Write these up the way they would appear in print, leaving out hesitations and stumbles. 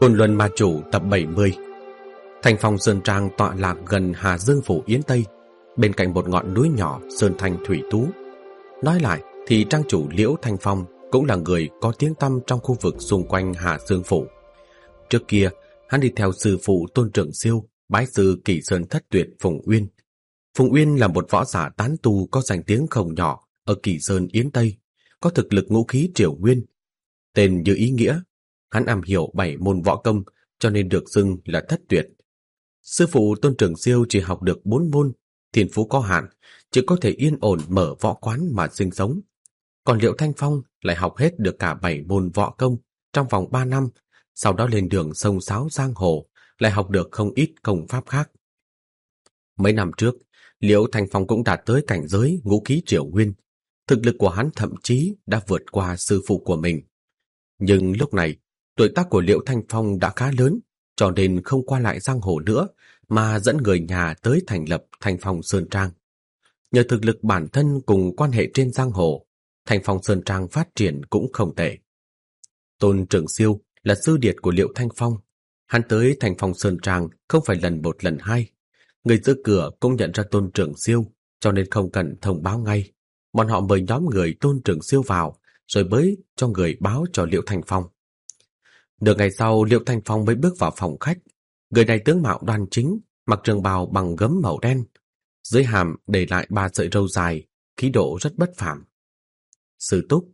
Côn Luân Ma Chủ tập 70. Thành Phong Sơn Trang tọa lạc gần Hà Dương Phủ Yến Tây, bên cạnh một ngọn núi nhỏ sơn thanh thủy tú. Nói lại thì trang chủ Liễu Thanh Phong cũng là người có tiếng tăm trong khu vực xung quanh Hà Dương Phủ. Trước kia, hắn đi theo sư phụ Tôn Trưởng Siêu, bái sư Kỳ Sơn Thất Tuyệt Phùng Uyên. Phùng Uyên là một võ giả tán tu có danh tiếng không nhỏ ở Kỳ Sơn Yến Tây, có thực lực ngũ khí triều nguyên. Tên như ý nghĩa, hắn am hiểu 7 môn võ công, cho nên được xưng là Thất Tuyệt. Sư phụ Tôn Trưởng Siêu chỉ học được 4 môn, thiên phú có hạn, chỉ có thể yên ổn mở võ quán mà sinh sống. Còn Liễu Thanh Phong lại học hết được cả 7 môn võ công trong vòng 3 năm, sau đó lên đường sông sáo giang hồ, lại học được không ít công pháp khác. Mấy năm trước, Liễu Thanh Phong cũng đạt tới cảnh giới ngũ khí triều nguyên, thực lực của hắn thậm chí đã vượt qua sư phụ của mình. Nhưng lúc này, tuổi tác của Liễu Thanh Phong đã khá lớn, cho nên không qua lại giang hồ nữa, mà dẫn người nhà tới thành lập Thanh Phong Sơn Trang. Nhờ thực lực bản thân cùng quan hệ trên giang hồ, Thanh Phong Sơn Trang phát triển cũng không tệ. Tôn Trưởng Siêu là sư điệt của Liễu Thanh Phong. Hắn tới Thanh Phong Sơn Trang không phải lần một lần hai. Người giữ cửa cũng nhận ra Tôn Trưởng Siêu, cho nên không cần thông báo ngay. Bọn họ mời nhóm người Tôn Trưởng Siêu vào, rồi mới cho người báo cho Liễu Thanh Phong. Nửa ngày sau, Liễu Thanh Phong mới bước vào phòng khách. Người này tướng mạo đoan chính, mặc trường bào bằng gấm màu đen, dưới hàm để lại 3 sợi râu dài, khí độ rất bất phàm. Sư Túc.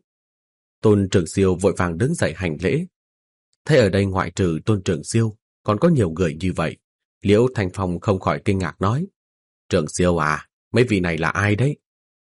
Tôn Trưởng Siêu vội vàng đứng dậy hành lễ. Thấy ở đây ngoại trừ Tôn Trưởng Siêu, còn có nhiều người như vậy. Liễu Thanh Phong không khỏi kinh ngạc nói: Trưởng Siêu à, mấy vị này là ai đấy?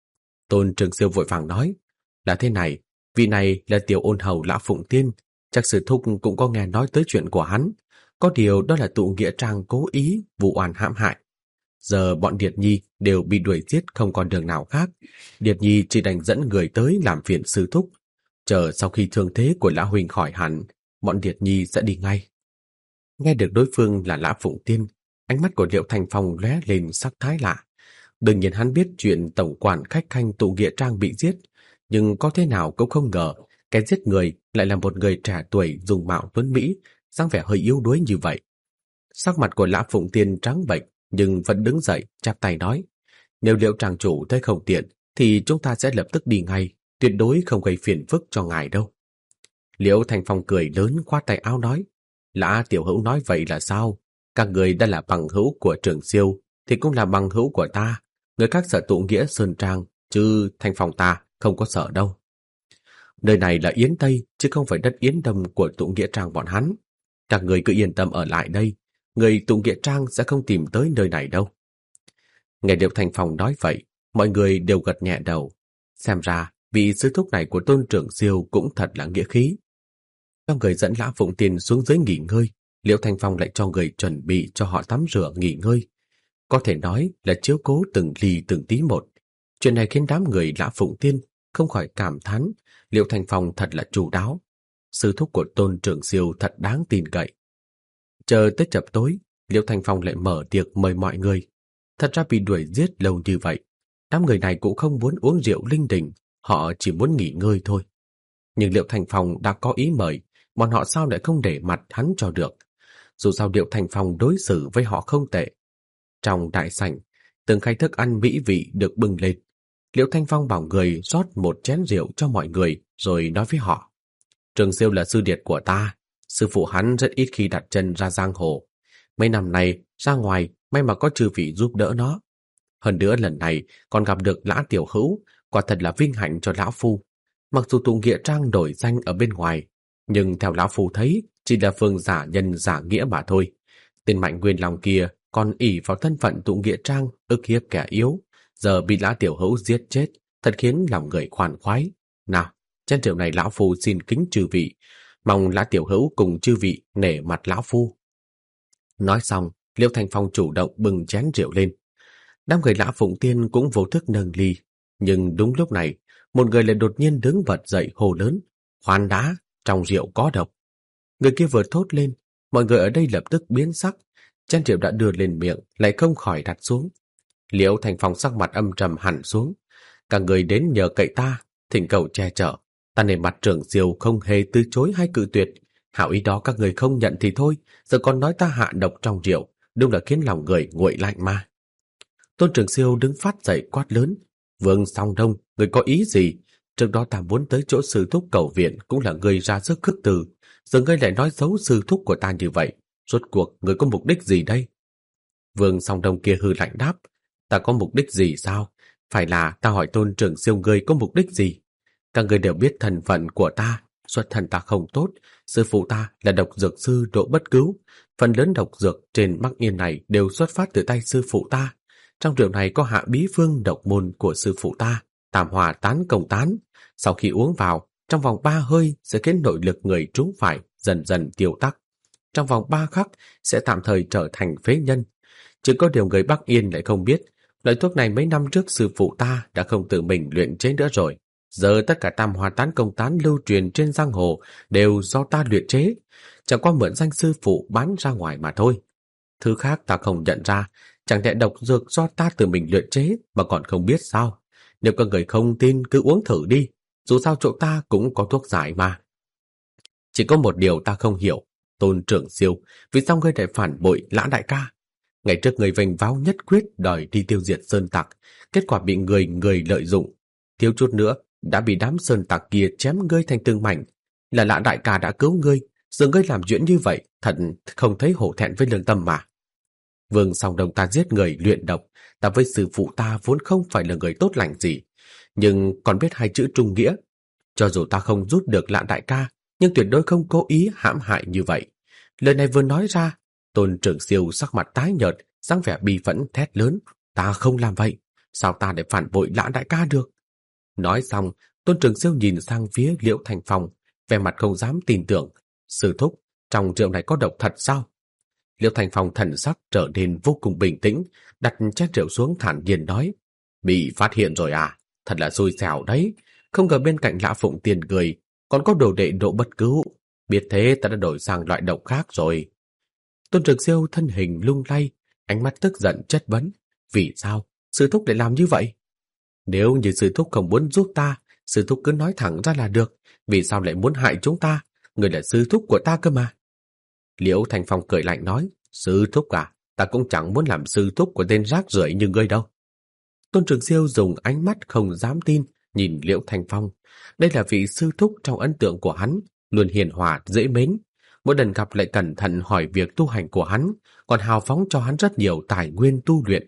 Tôn Trưởng Siêu vội vàng nói: Là thế này, vị này là tiểu ôn hầu Lã Phụng Tiên, chắc sư thúc cũng có nghe nói tới chuyện của hắn. Có điều đó là tụ nghĩa trang cố ý vụ oan hãm hại. Giờ bọn Điệt Nhi đều bị đuổi giết không còn đường nào khác. Điệt Nhi chỉ đành dẫn người tới làm phiền sư thúc. Chờ sau khi thương thế của Lã Huynh khỏi hẳn, bọn Điệt Nhi sẽ đi ngay. Nghe được đối phương là Lã Phụng Tiên, ánh mắt của Liễu Thanh Phong lóe lên sắc thái lạ. Đương nhiên hắn biết chuyện tổng quản khách khanh tụ nghĩa trang bị giết, nhưng có thế nào cũng không ngờ kẻ giết người lại là một người trẻ tuổi dùng mạo tuấn mỹ, dáng vẻ hơi yếu đuối như vậy. Sắc mặt của Lã Phụng Tiên trắng bệch, nhưng vẫn đứng dậy chắp tay nói: Nếu Liễu trang chủ thấy không tiện thì chúng ta sẽ lập tức đi ngay, tuyệt đối không gây phiền phức cho ngài đâu. Liễu Thanh Phong cười lớn khoát tay áo nói: Lã tiểu hữu nói vậy là sao? Các người đã là bằng hữu của Trưởng Siêu thì cũng là bằng hữu của ta. Người khác sợ tụ nghĩa Sơn Trang, chứ Thanh Phong ta không có sợ đâu. Nơi này là Yến Tây, chứ không phải đất Yến Đông của tụ nghĩa trang bọn hắn. Các người cứ yên tâm ở lại đây, người tụ nghĩa trang sẽ không tìm tới nơi này đâu. Nghe Liễu Thanh Phong nói vậy, mọi người đều gật nhẹ đầu. Xem ra, vị sư thúc này của Tôn Trưởng Siêu cũng thật là nghĩa khí. Cho người dẫn Lã Phụng Tiên xuống dưới nghỉ ngơi, Liễu Thanh Phong lại cho người chuẩn bị cho họ tắm rửa nghỉ ngơi. Có thể nói là chiếu cố từng ly từng tí một. Chuyện này khiến đám người Lã Phụng Tiên không khỏi cảm thán Liễu Thanh Phong thật là chu đáo. Sư thúc của Tôn Trưởng Siêu thật đáng tin cậy. Chờ tới chập tối, Liễu Thanh Phong lại mở tiệc mời mọi người. Thật ra bị đuổi giết lâu như vậy, đám người này cũng không muốn uống rượu linh đình, họ chỉ muốn nghỉ ngơi thôi. Nhưng Liễu Thanh Phong đã có ý mời, bọn họ sao lại không để mặt hắn cho được. Dù sao Liễu Thanh Phong đối xử với họ không tệ. Trong đại sảnh, từng khay thức ăn mỹ vị được bưng lên. Liễu Thanh Phong bảo người rót một chén rượu cho mọi người, rồi nói với họ: Trưởng Siêu là sư điệt của ta, sư phụ hắn rất ít khi đặt chân ra giang hồ. Mấy năm nay ra ngoài may mà có chư vị giúp đỡ nó. Hơn nữa lần này còn gặp được Lã tiểu hữu, quả thật là vinh hạnh cho lão phu. Mặc dù tụ nghĩa trang đổi danh ở bên ngoài, nhưng theo lão phu thấy chỉ là phương giả nhân giả nghĩa mà thôi. Tên Mạnh Nguyên Long kia còn ỷ vào thân phận tụ nghĩa trang ức hiếp kẻ yếu, giờ bị Lã tiểu hữu giết chết, thật khiến lòng người khoan khoái. Nào, chén rượu này lão phu xin kính chư vị, mong Lã tiểu hữu cùng chư vị nể mặt lão phu. Nói xong, Liễu Thanh Phong chủ động bưng chén rượu lên. Đám người Lã Phụng Tiên cũng vô thức nâng ly, nhưng đúng lúc này, một người lại đột nhiên đứng bật dậy hô lớn: Khoan đã, trong rượu có độc. Người kia vừa thốt lên, mọi người ở đây lập tức biến sắc. Chén rượu đã đưa lên miệng lại không khỏi đặt xuống. Liễu Thanh Phong sắc mặt âm trầm hẳn xuống. Cả người đến nhờ cậy ta, thỉnh cầu che chở. Ta nể mặt Trưởng Siêu không hề từ chối hay cự tuyệt, Hảo ý đó các người không nhận thì thôi, giờ còn nói ta hạ độc trong rượu, đúng là khiến lòng người nguội lạnh mà. Tôn Trường Siêu đứng phát dậy quát lớn. Vương Song Đông, người có ý gì? Trước đó ta muốn tới chỗ sư thúc cầu viện cũng là người ra sức khước từ. Giờ ngươi lại nói xấu sư thúc của ta như vậy. Rốt cuộc người có mục đích gì đây? Vương Song Đông kia hư lạnh đáp. Ta có mục đích gì sao? Phải là ta hỏi Tôn Trường Siêu ngươi có mục đích gì? Các người đều biết thân phận của ta. Xuất thân ta không tốt. Sư phụ ta là độc dược sư Đỗ Bất Cứu. Phần lớn độc dược trên Bắc Yên này đều xuất phát từ tay sư phụ ta. Trong rượu này có hạ bí phương độc môn của sư phụ ta, tam hòa tán công tán. Sau khi uống vào, trong vòng 3 hơi sẽ khiến nội lực người trúng phải dần dần tiêu tắc. Trong vòng 3 khắc sẽ tạm thời trở thành phế nhân. Chỉ có điều người Bắc Yên lại không biết, loại thuốc này mấy năm trước sư phụ ta đã không tự mình luyện chế nữa rồi. Giờ tất cả tam hòa tán công tán lưu truyền trên giang hồ đều do ta luyện chế, chẳng qua mượn danh sư phụ bán ra ngoài mà thôi. Thứ khác ta không nhận ra, chẳng lẽ độc dược do ta tự mình luyện chế mà còn không biết sao? Nếu các người không tin cứ uống thử đi, dù sao chỗ ta cũng có thuốc giải mà. Chỉ có một điều ta không hiểu, Tôn Trưởng Siêu, vì sao ngươi lại phản bội Lã đại ca? Ngày trước người vênh váo nhất quyết đòi đi tiêu diệt sơn tặc, kết quả bị người lợi dụng, thiếu chút nữa đã bị đám sơn tặc kia chém ngươi thành từng mảnh. Là Lã đại ca đã cứu ngươi, giờ ngươi làm chuyện như vậy, thật không thấy hổ thẹn với lương tâm mà. Vương Song Đông ta giết người luyện độc, ta với sư phụ ta vốn không phải là người tốt lành gì, nhưng còn biết 2 chữ trung nghĩa. Cho dù ta không giúp được Lã đại ca, nhưng tuyệt đối không cố ý hãm hại như vậy. Lời này vừa nói ra, Tôn Trường Siêu sắc mặt tái nhợt, dáng vẻ bi phẫn thét lớn. Ta không làm vậy, sao ta để phản bội Lã đại ca được? Nói xong, Tôn Trường Siêu nhìn sang phía Liễu Thành Phong, vẻ mặt không dám tin tưởng. Sư thúc, trong rượu này có độc thật sao? Liễu Thành Phong thần sắc trở nên vô cùng bình tĩnh, đặt chén rượu xuống thản nhiên nói. Bị phát hiện rồi à? Thật là xui xẻo đấy. Không ngờ bên cạnh Lã Phụng Tiền người còn có đồ đệ Đỗ Bất Cứu. Biết thế ta đã đổi sang loại độc khác rồi. Tôn Trường Siêu thân hình lung lay, ánh mắt tức giận chất vấn. Vì sao? Sư thúc lại làm như vậy? Nếu như sư thúc không muốn giúp ta, sư thúc cứ nói thẳng ra là được. Vì sao lại muốn hại chúng ta? Người là sư thúc của ta cơ mà. Liễu Thành Phong cười lạnh nói. Sư thúc à? Ta cũng chẳng muốn làm sư thúc của tên rác rưởi như ngươi đâu. Tôn Trường Siêu dùng ánh mắt không dám tin nhìn Liễu Thành Phong. Đây là vị sư thúc trong ấn tượng của hắn, luôn hiền hòa, dễ mến. Mỗi lần gặp lại cẩn thận hỏi việc tu hành của hắn, còn hào phóng cho hắn rất nhiều tài nguyên tu luyện.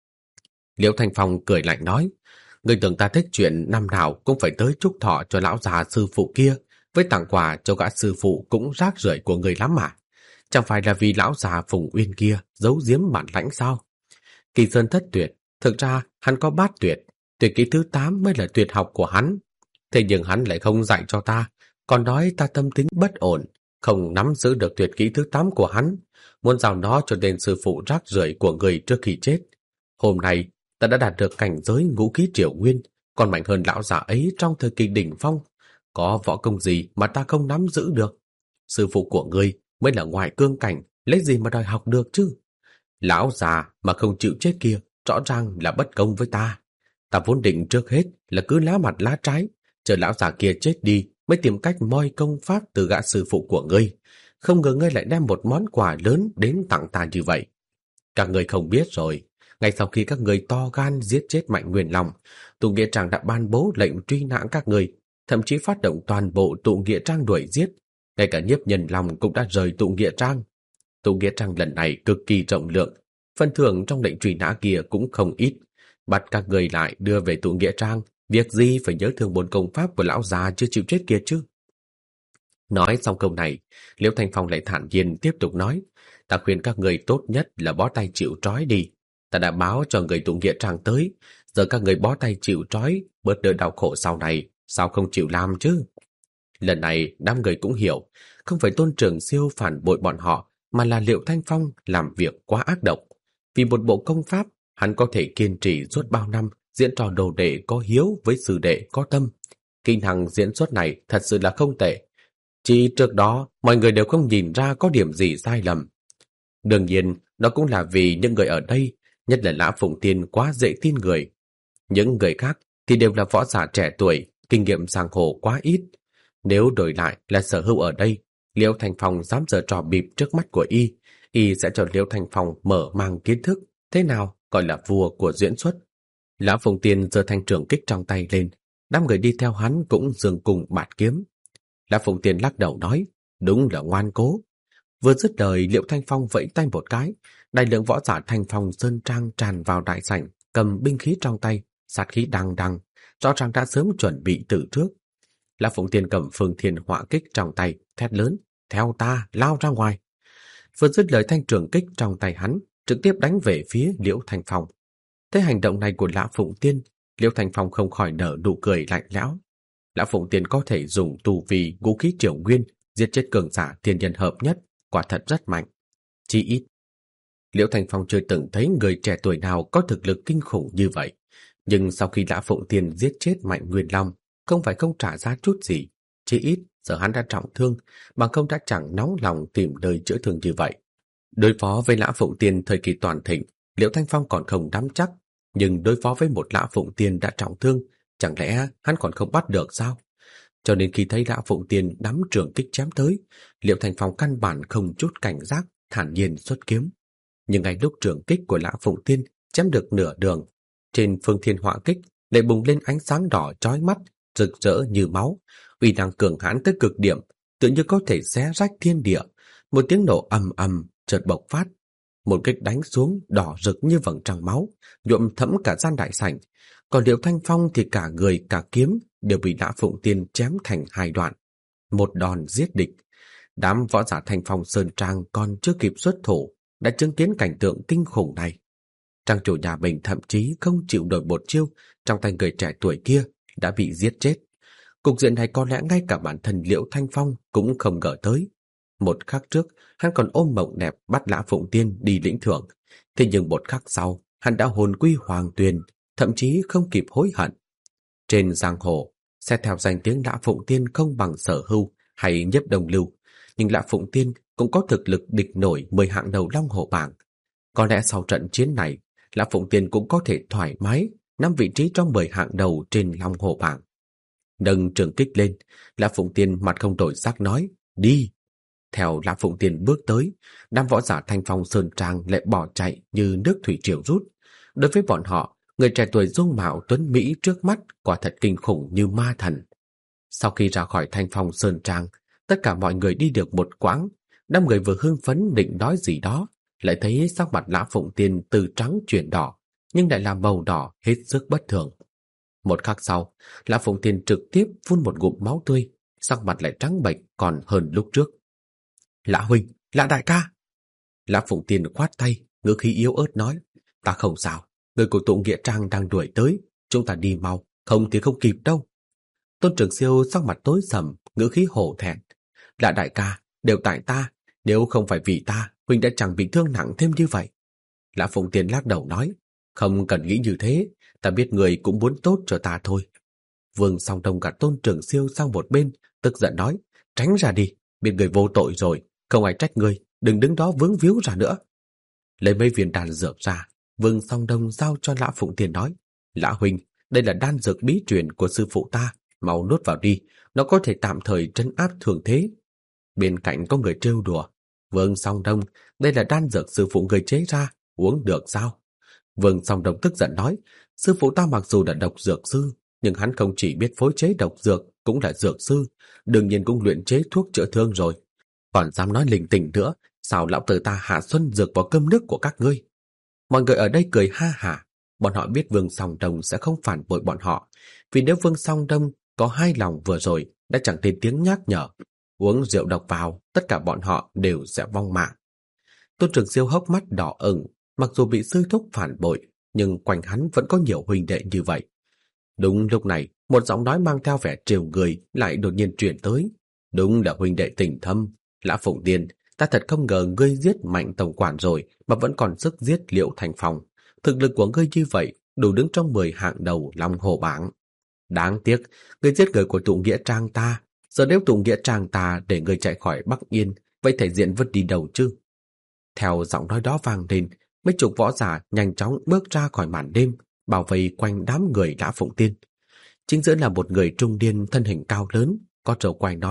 Liễu Thành Phong cười lạnh nói. Người tưởng ta thích chuyện năm nào cũng phải tới chúc thọ cho lão già sư phụ kia, với tặng quà cho gã sư phụ cũng rác rưởi của người lắm mà. Chẳng phải là vì lão già Phùng Uyên kia giấu giếm bản lãnh sao? Kỳ Sơn thất tuyệt, thực ra hắn có bát tuyệt, tuyệt kỹ thứ 8 mới là tuyệt học của hắn. Thế nhưng hắn lại không dạy cho ta, còn nói ta tâm tính bất ổn, không nắm giữ được tuyệt kỹ thứ 8 của hắn, muốn giao nó cho tên sư phụ rác rưởi của người trước khi chết. Hôm nay, ta đã đạt được cảnh giới ngũ khí triều nguyên, còn mạnh hơn lão già ấy trong thời kỳ đỉnh phong. Có võ công gì mà ta không nắm giữ được? Sư phụ của ngươi mới là ngoại cương cảnh, lấy gì mà đòi học được chứ? Lão già mà không chịu chết kia, rõ ràng là bất công với ta. Ta vốn định trước hết là cứ lá mặt lá trái, chờ lão già kia chết đi mới tìm cách moi công pháp từ gã sư phụ của ngươi. Không ngờ ngươi lại đem một món quà lớn đến tặng ta như vậy. Các ngươi không biết rồi, ngay sau khi các ngươi to gan giết chết Mạnh Nguyên Long, tụ nghĩa trang đã ban bố lệnh truy nã các ngươi, thậm chí phát động toàn bộ tụ nghĩa trang đuổi giết. Ngay cả Nhiếp Nhân Long cũng đã rời tụ nghĩa trang. Tụ nghĩa trang lần này cực kỳ rộng lượng, phần thưởng trong lệnh truy nã kia cũng không ít. Bắt các người lại đưa về tụ nghĩa trang, việc gì phải nhớ thương 4 công pháp của lão già chưa chịu chết kia chứ? Nói xong câu này, Liễu Thanh Phong lại thản nhiên tiếp tục nói. Ta khuyên các người tốt nhất là bó tay chịu trói đi. Ta đã báo cho người tụ nghĩa trang tới, giờ các người bó tay chịu trói, bớt đỡ đau khổ sau này, sao không chịu làm chứ? Lần này đám người cũng hiểu, không phải Tôn Trường Siêu phản bội bọn họ, mà là Liễu Thanh Phong làm việc quá ác độc. Vì một bộ công pháp, hắn có thể kiên trì suốt bao năm, diễn trò đồ đệ có hiếu với sư đệ có tâm. Kỹ năng diễn xuất này thật sự là không tệ. Chỉ trước đó, mọi người đều không nhìn ra có điểm gì sai lầm. Đương nhiên, đó cũng là vì những người ở đây, nhất là Lã Phụng Tiên quá dễ tin người. Những người khác thì đều là võ giả trẻ tuổi, kinh nghiệm giang hồ quá ít. Nếu đổi lại là Sở Hữu ở đây, Liễu Thành Phong dám giở trò bịp trước mắt của y sẽ cho Liễu Thành Phong mở mang kiến thức thế nào gọi là vua của diễn xuất. Lã Phụng Tiên giơ thanh trường kích trong tay lên, đám người đi theo hắn cũng dường cùng bạt kiếm. Lã Phụng Tiên lắc đầu nói, đúng là ngoan cố. Vừa dứt lời, Liễu Thanh Phong vẫy tay một cái, đại lượng võ giả Thanh Phong sơn trang tràn vào đại sảnh, cầm binh khí trong tay, sát khí đằng đằng, rõ ràng đã sớm chuẩn bị từ trước. Lã Phụng Tiên cầm Phương Thiên Hỏa Kích trong tay, thét lớn, theo ta, lao ra ngoài. Vừa dứt lời, thanh trường kích trong tay hắn trực tiếp đánh về phía Liễu Thanh Phong. Thấy hành động này của Lã Phụng Tiên, Liễu Thanh Phong không khỏi nở nụ cười lạnh lẽo. Lã Phụng Tiên có thể dùng tu vi ngũ khí triều nguyên giết chết cường giả thiên nhân hợp nhất, quả thật rất mạnh. Chỉ ít, Liễu Thanh Phong chưa từng thấy người trẻ tuổi nào có thực lực kinh khủng như vậy. Nhưng sau khi Lã Phụng Tiên giết chết Mạnh Nguyên Long, không phải không trả giá chút gì. Chỉ ít, giờ hắn đã trọng thương, bằng không đã chẳng nóng lòng tìm nơi chữa thương như vậy. Đối phó với Lã Phụng Tiên thời kỳ toàn thịnh, Liễu Thanh Phong còn không nắm chắc, nhưng đối phó với một Lã Phụng Tiên đã trọng thương, chẳng lẽ hắn còn không bắt được sao? Cho nên khi thấy Lã Phụng Tiên nắm trường kích chém tới, Liễu Thanh Phong căn bản không chút cảnh giác, thản nhiên xuất kiếm. Nhưng ngay lúc trường kích của Lã Phụng Tiên chém được nửa đường, trên Phương Thiên Hỏa Kích lại bùng lên ánh sáng đỏ chói mắt, rực rỡ như máu, uy năng cường hãn tới cực điểm, tự như có thể xé rách thiên địa. Một tiếng nổ ầm ầm chợt bộc phát, một kích đánh xuống đỏ rực như vầng trăng máu, nhuộm thẫm cả gian đại sảnh. Còn Liễu Thanh Phong thì cả người cả kiếm đều bị Lã Phụng Tiên chém thành hai đoạn, một đòn giết địch. Đám võ giả Thanh Phong sơn trang còn chưa kịp xuất thủ đã chứng kiến cảnh tượng kinh khủng này. Trang chủ nhà mình thậm chí không chịu nổi một chiêu trong tay người trẻ tuổi kia đã bị giết chết. Cục diện này có lẽ ngay cả bản thân Liễu Thanh Phong cũng không ngờ tới. Một khắc trước, hắn còn ôm mộng đẹp bắt Lã Phụng Tiên đi lĩnh thưởng. Thế nhưng một khắc sau, hắn đã hồn quy hoàng tuyền, thậm chí không kịp hối hận. Trên giang hồ, xét theo danh tiếng Lã Phụng Tiên không bằng Sở Hưu hay Nhiếp Đồng Lưu, nhưng Lã Phụng Tiên cũng có thực lực địch nổi 10 hạng đầu Long Hổ bảng. Có lẽ sau trận chiến này, Lã Phụng Tiên cũng có thể thoải mái nắm vị trí trong 10 hạng đầu trên Long Hổ bảng. Nâng trường kích lên, Lã Phụng Tiên mặt không đổi sắc nói, đi. Theo Lã Phụng Tiên bước tới, đám võ giả Thanh Phong sơn trang lại bỏ chạy như nước thủy triều rút. Đối với bọn họ, người trẻ tuổi dung mạo tuấn mỹ trước mắt quả thật kinh khủng như ma thần. Sau khi ra khỏi Thanh Phong sơn trang, tất cả mọi người đi được một quãng, đám người vừa hưng phấn định nói gì đó, lại thấy sắc mặt Lã Phụng Tiên từ trắng chuyển đỏ, nhưng lại là màu đỏ hết sức bất thường. Một khắc sau, Lã Phụng Tiên trực tiếp phun một ngụm máu tươi, sắc mặt lại trắng bệch còn hơn lúc trước. Lã huynh, Lã đại ca. Lã Phụng Tiên khoát tay, ngữ khí yếu ớt nói, ta không sao, người của tụ nghĩa trang đang đuổi tới, chúng ta đi mau, không thì không kịp đâu. Tôn Trường Siêu sắc mặt tối sầm, ngữ khí hổ thẹn. Lã đại ca, đều tại ta, nếu không phải vì ta, huynh đã chẳng bị thương nặng thêm như vậy. Lã Phụng Tiên lắc đầu nói, không cần nghĩ như thế, ta biết người cũng muốn tốt cho ta thôi. Vương Song Đông gạt Tôn Trường Siêu sang một bên, tức giận nói, tránh ra đi, biết người vô tội rồi, không ai trách người, đừng đứng đó vướng víu ra nữa. Lấy mấy viên đan dược ra, Vương Song Đông giao cho Lã Phụng Tiên nói, Lã huynh, đây là đan dược bí truyền của sư phụ ta, mau nuốt vào đi, nó có thể tạm thời trấn áp thường thế. Bên cạnh có người trêu đùa, Vương Song Đông, đây là đan dược sư phụ người chế ra, uống được sao? Vương Song Đông tức giận nói, sư phụ ta mặc dù là độc dược sư, nhưng hắn không chỉ biết phối chế độc dược, cũng là dược sư, đương nhiên cũng luyện chế thuốc chữa thương rồi. Còn dám nói linh tinh nữa, sao lão tử ta hạ xuân dược vào cơm nước của các ngươi? Mọi người ở đây cười ha hả, bọn họ biết Vương Song Đông sẽ không phản bội bọn họ, vì nếu Vương Song Đông có hai lòng vừa rồi đã chẳng tên tiếng nhắc nhở, uống rượu độc vào, tất cả bọn họ đều sẽ vong mạng. Tôn Trường Siêu hốc mắt đỏ ửng, mặc dù bị sư thúc phản bội, nhưng quanh hắn vẫn có nhiều huynh đệ như vậy. Đúng lúc này, một giọng nói mang theo vẻ trêu người lại đột nhiên truyền tới. Đúng là huynh đệ tình thâm, Lã Phụng Tiên, ta thật không ngờ ngươi giết Mạnh tổng quản rồi mà vẫn còn sức giết Liễu Thanh Phong. Thực lực của ngươi như vậy, đủ đứng trong 10 hạng đầu Long Hổ bảng. Đáng tiếc, ngươi giết người của tụ nghĩa trang ta, giờ nếu tụ nghĩa trang ta để ngươi chạy khỏi Bắc Yên, vậy thể diện vứt đi đâu chứ? Theo giọng nói đó vang lên, mấy chục võ giả nhanh chóng bước ra khỏi màn đêm, bảo vây quanh đám người Lã Phụng Tiên. Chính giữa là một người trung niên thân hình cao lớn, có râu quai nón,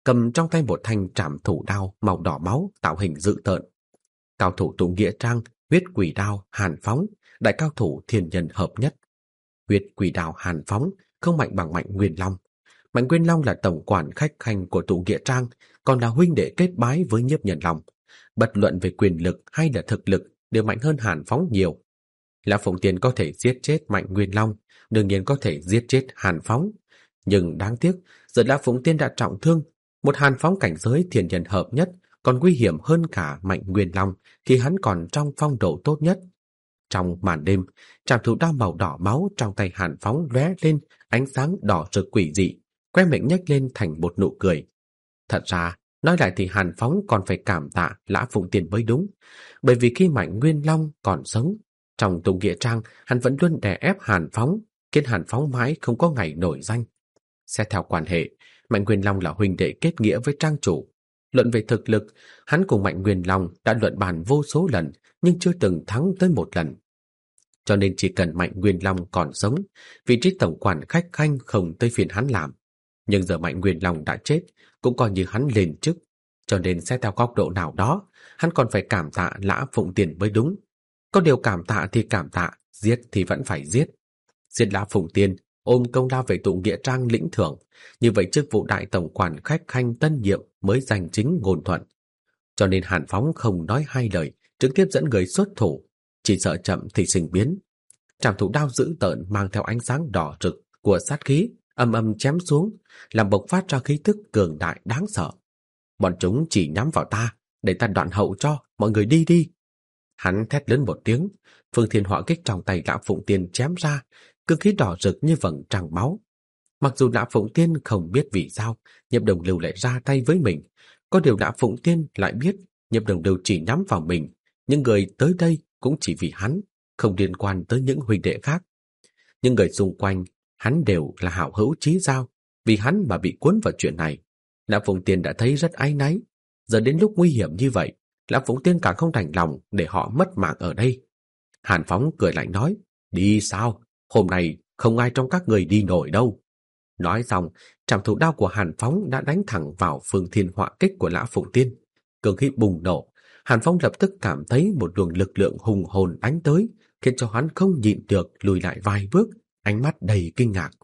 cầm trong tay một thanh trảm thủ đao màu đỏ máu tạo hình dữ tợn. Cao thủ tụ nghĩa trang, huyết quỷ đao, Hàn Phóng, đại cao thủ thiên nhân hợp nhất. Huyết quỷ đao Hàn Phóng không mạnh bằng Mạnh Nguyên Long. Mạnh Nguyên Long là tổng quản khách khanh của tụ nghĩa trang, còn là huynh đệ kết bái với Nhiếp Nhân Long. Bất luận về quyền lực hay là thực lực đều mạnh hơn Hàn Phóng nhiều. Lã Phụng Tiên có thể giết chết Mạnh Nguyên Long, đương nhiên có thể giết chết Hàn Phóng. Nhưng đáng tiếc, giờ Lã Phụng Tiên đã trọng thương, một Hàn Phóng cảnh giới thiên nhân hợp nhất còn nguy hiểm hơn cả Mạnh Nguyên Long khi hắn còn trong phong độ tốt nhất. Trong màn đêm, trảm thủ đao màu đỏ máu trong tay Hàn Phóng lóe lên ánh sáng đỏ rực quỷ dị, khóe miệng nhếch lên thành một nụ cười. Thật ra, nói lại thì Hàn Phóng còn phải cảm tạ Lã Phụng Tiên mới đúng, bởi vì khi Mạnh Nguyên Long còn sống, trong tụ nghĩa trang hắn vẫn luôn đè ép Hàn Phóng, khiến Hàn Phóng mãi không có ngày nổi danh. Xét theo quan hệ, Mạnh Nguyên Long là huynh đệ kết nghĩa với trang chủ. Luận về thực lực, hắn cùng Mạnh Nguyên Long đã luận bàn vô số lần, nhưng chưa từng thắng tới một lần. Cho nên chỉ cần Mạnh Nguyên Long còn sống, vị trí tổng quản khách khanh không tới phiên hắn làm. Nhưng giờ Mạnh Nguyên Long đã chết, cũng coi như hắn lên chức. Cho nên xét theo góc độ nào đó, hắn còn phải cảm tạ Lã Phụng Tiên mới đúng. Có điều cảm tạ thì cảm tạ, giết thì vẫn phải giết. Giết Lã Phụng Tiên, ôm công lao về tụ nghĩa trang lĩnh thưởng, như vậy chức vụ đại tổng quản khách khanh tân nhiệm mới giành chính ngôn thuận. Cho nên Hàn Phóng không nói hai lời, trực tiếp dẫn người xuất thủ, chỉ sợ chậm thì sinh biến. Trảm thủ đao dữ tợn mang theo ánh sáng đỏ rực của sát khí, âm âm chém xuống, làm bộc phát ra khí tức cường đại đáng sợ. Bọn chúng chỉ nhắm vào ta, để ta đoạn hậu cho, mọi người đi đi. Hắn thét lớn một tiếng, Phương Thiên Hỏa Kích trong tay Lã Phụng Tiên chém ra, cương khí đỏ rực như vầng trăng máu. Mặc dù Lã Phụng Tiên không biết vì sao Nhiếp Đồng Lưu lại ra tay với mình, có điều Lã Phụng Tiên lại biết Nhiếp Đồng Lưu chỉ nhắm vào mình, những người tới đây cũng chỉ vì hắn, không liên quan tới những huynh đệ khác. Những người xung quanh hắn đều là hảo hữu chí giao, vì hắn mà bị cuốn vào chuyện này. Lã Phụng Tiên đã thấy rất áy náy, giờ đến lúc nguy hiểm như vậy, Lã Phụng Tiên càng không đành lòng để họ mất mạng ở đây. Hàn Phóng cười lạnh nói, đi sao? Hôm nay không ai trong các người đi nổi đâu. Nói xong, trảm thủ đao của Hàn Phóng đã đánh thẳng vào Phương Thiên Hỏa Kích của Lã Phụng Tiên. Cường khí bùng nổ, Hàn Phóng lập tức cảm thấy một luồng lực lượng hùng hồn đánh tới, khiến cho hắn không nhịn được lùi lại vài bước, ánh mắt đầy kinh ngạc.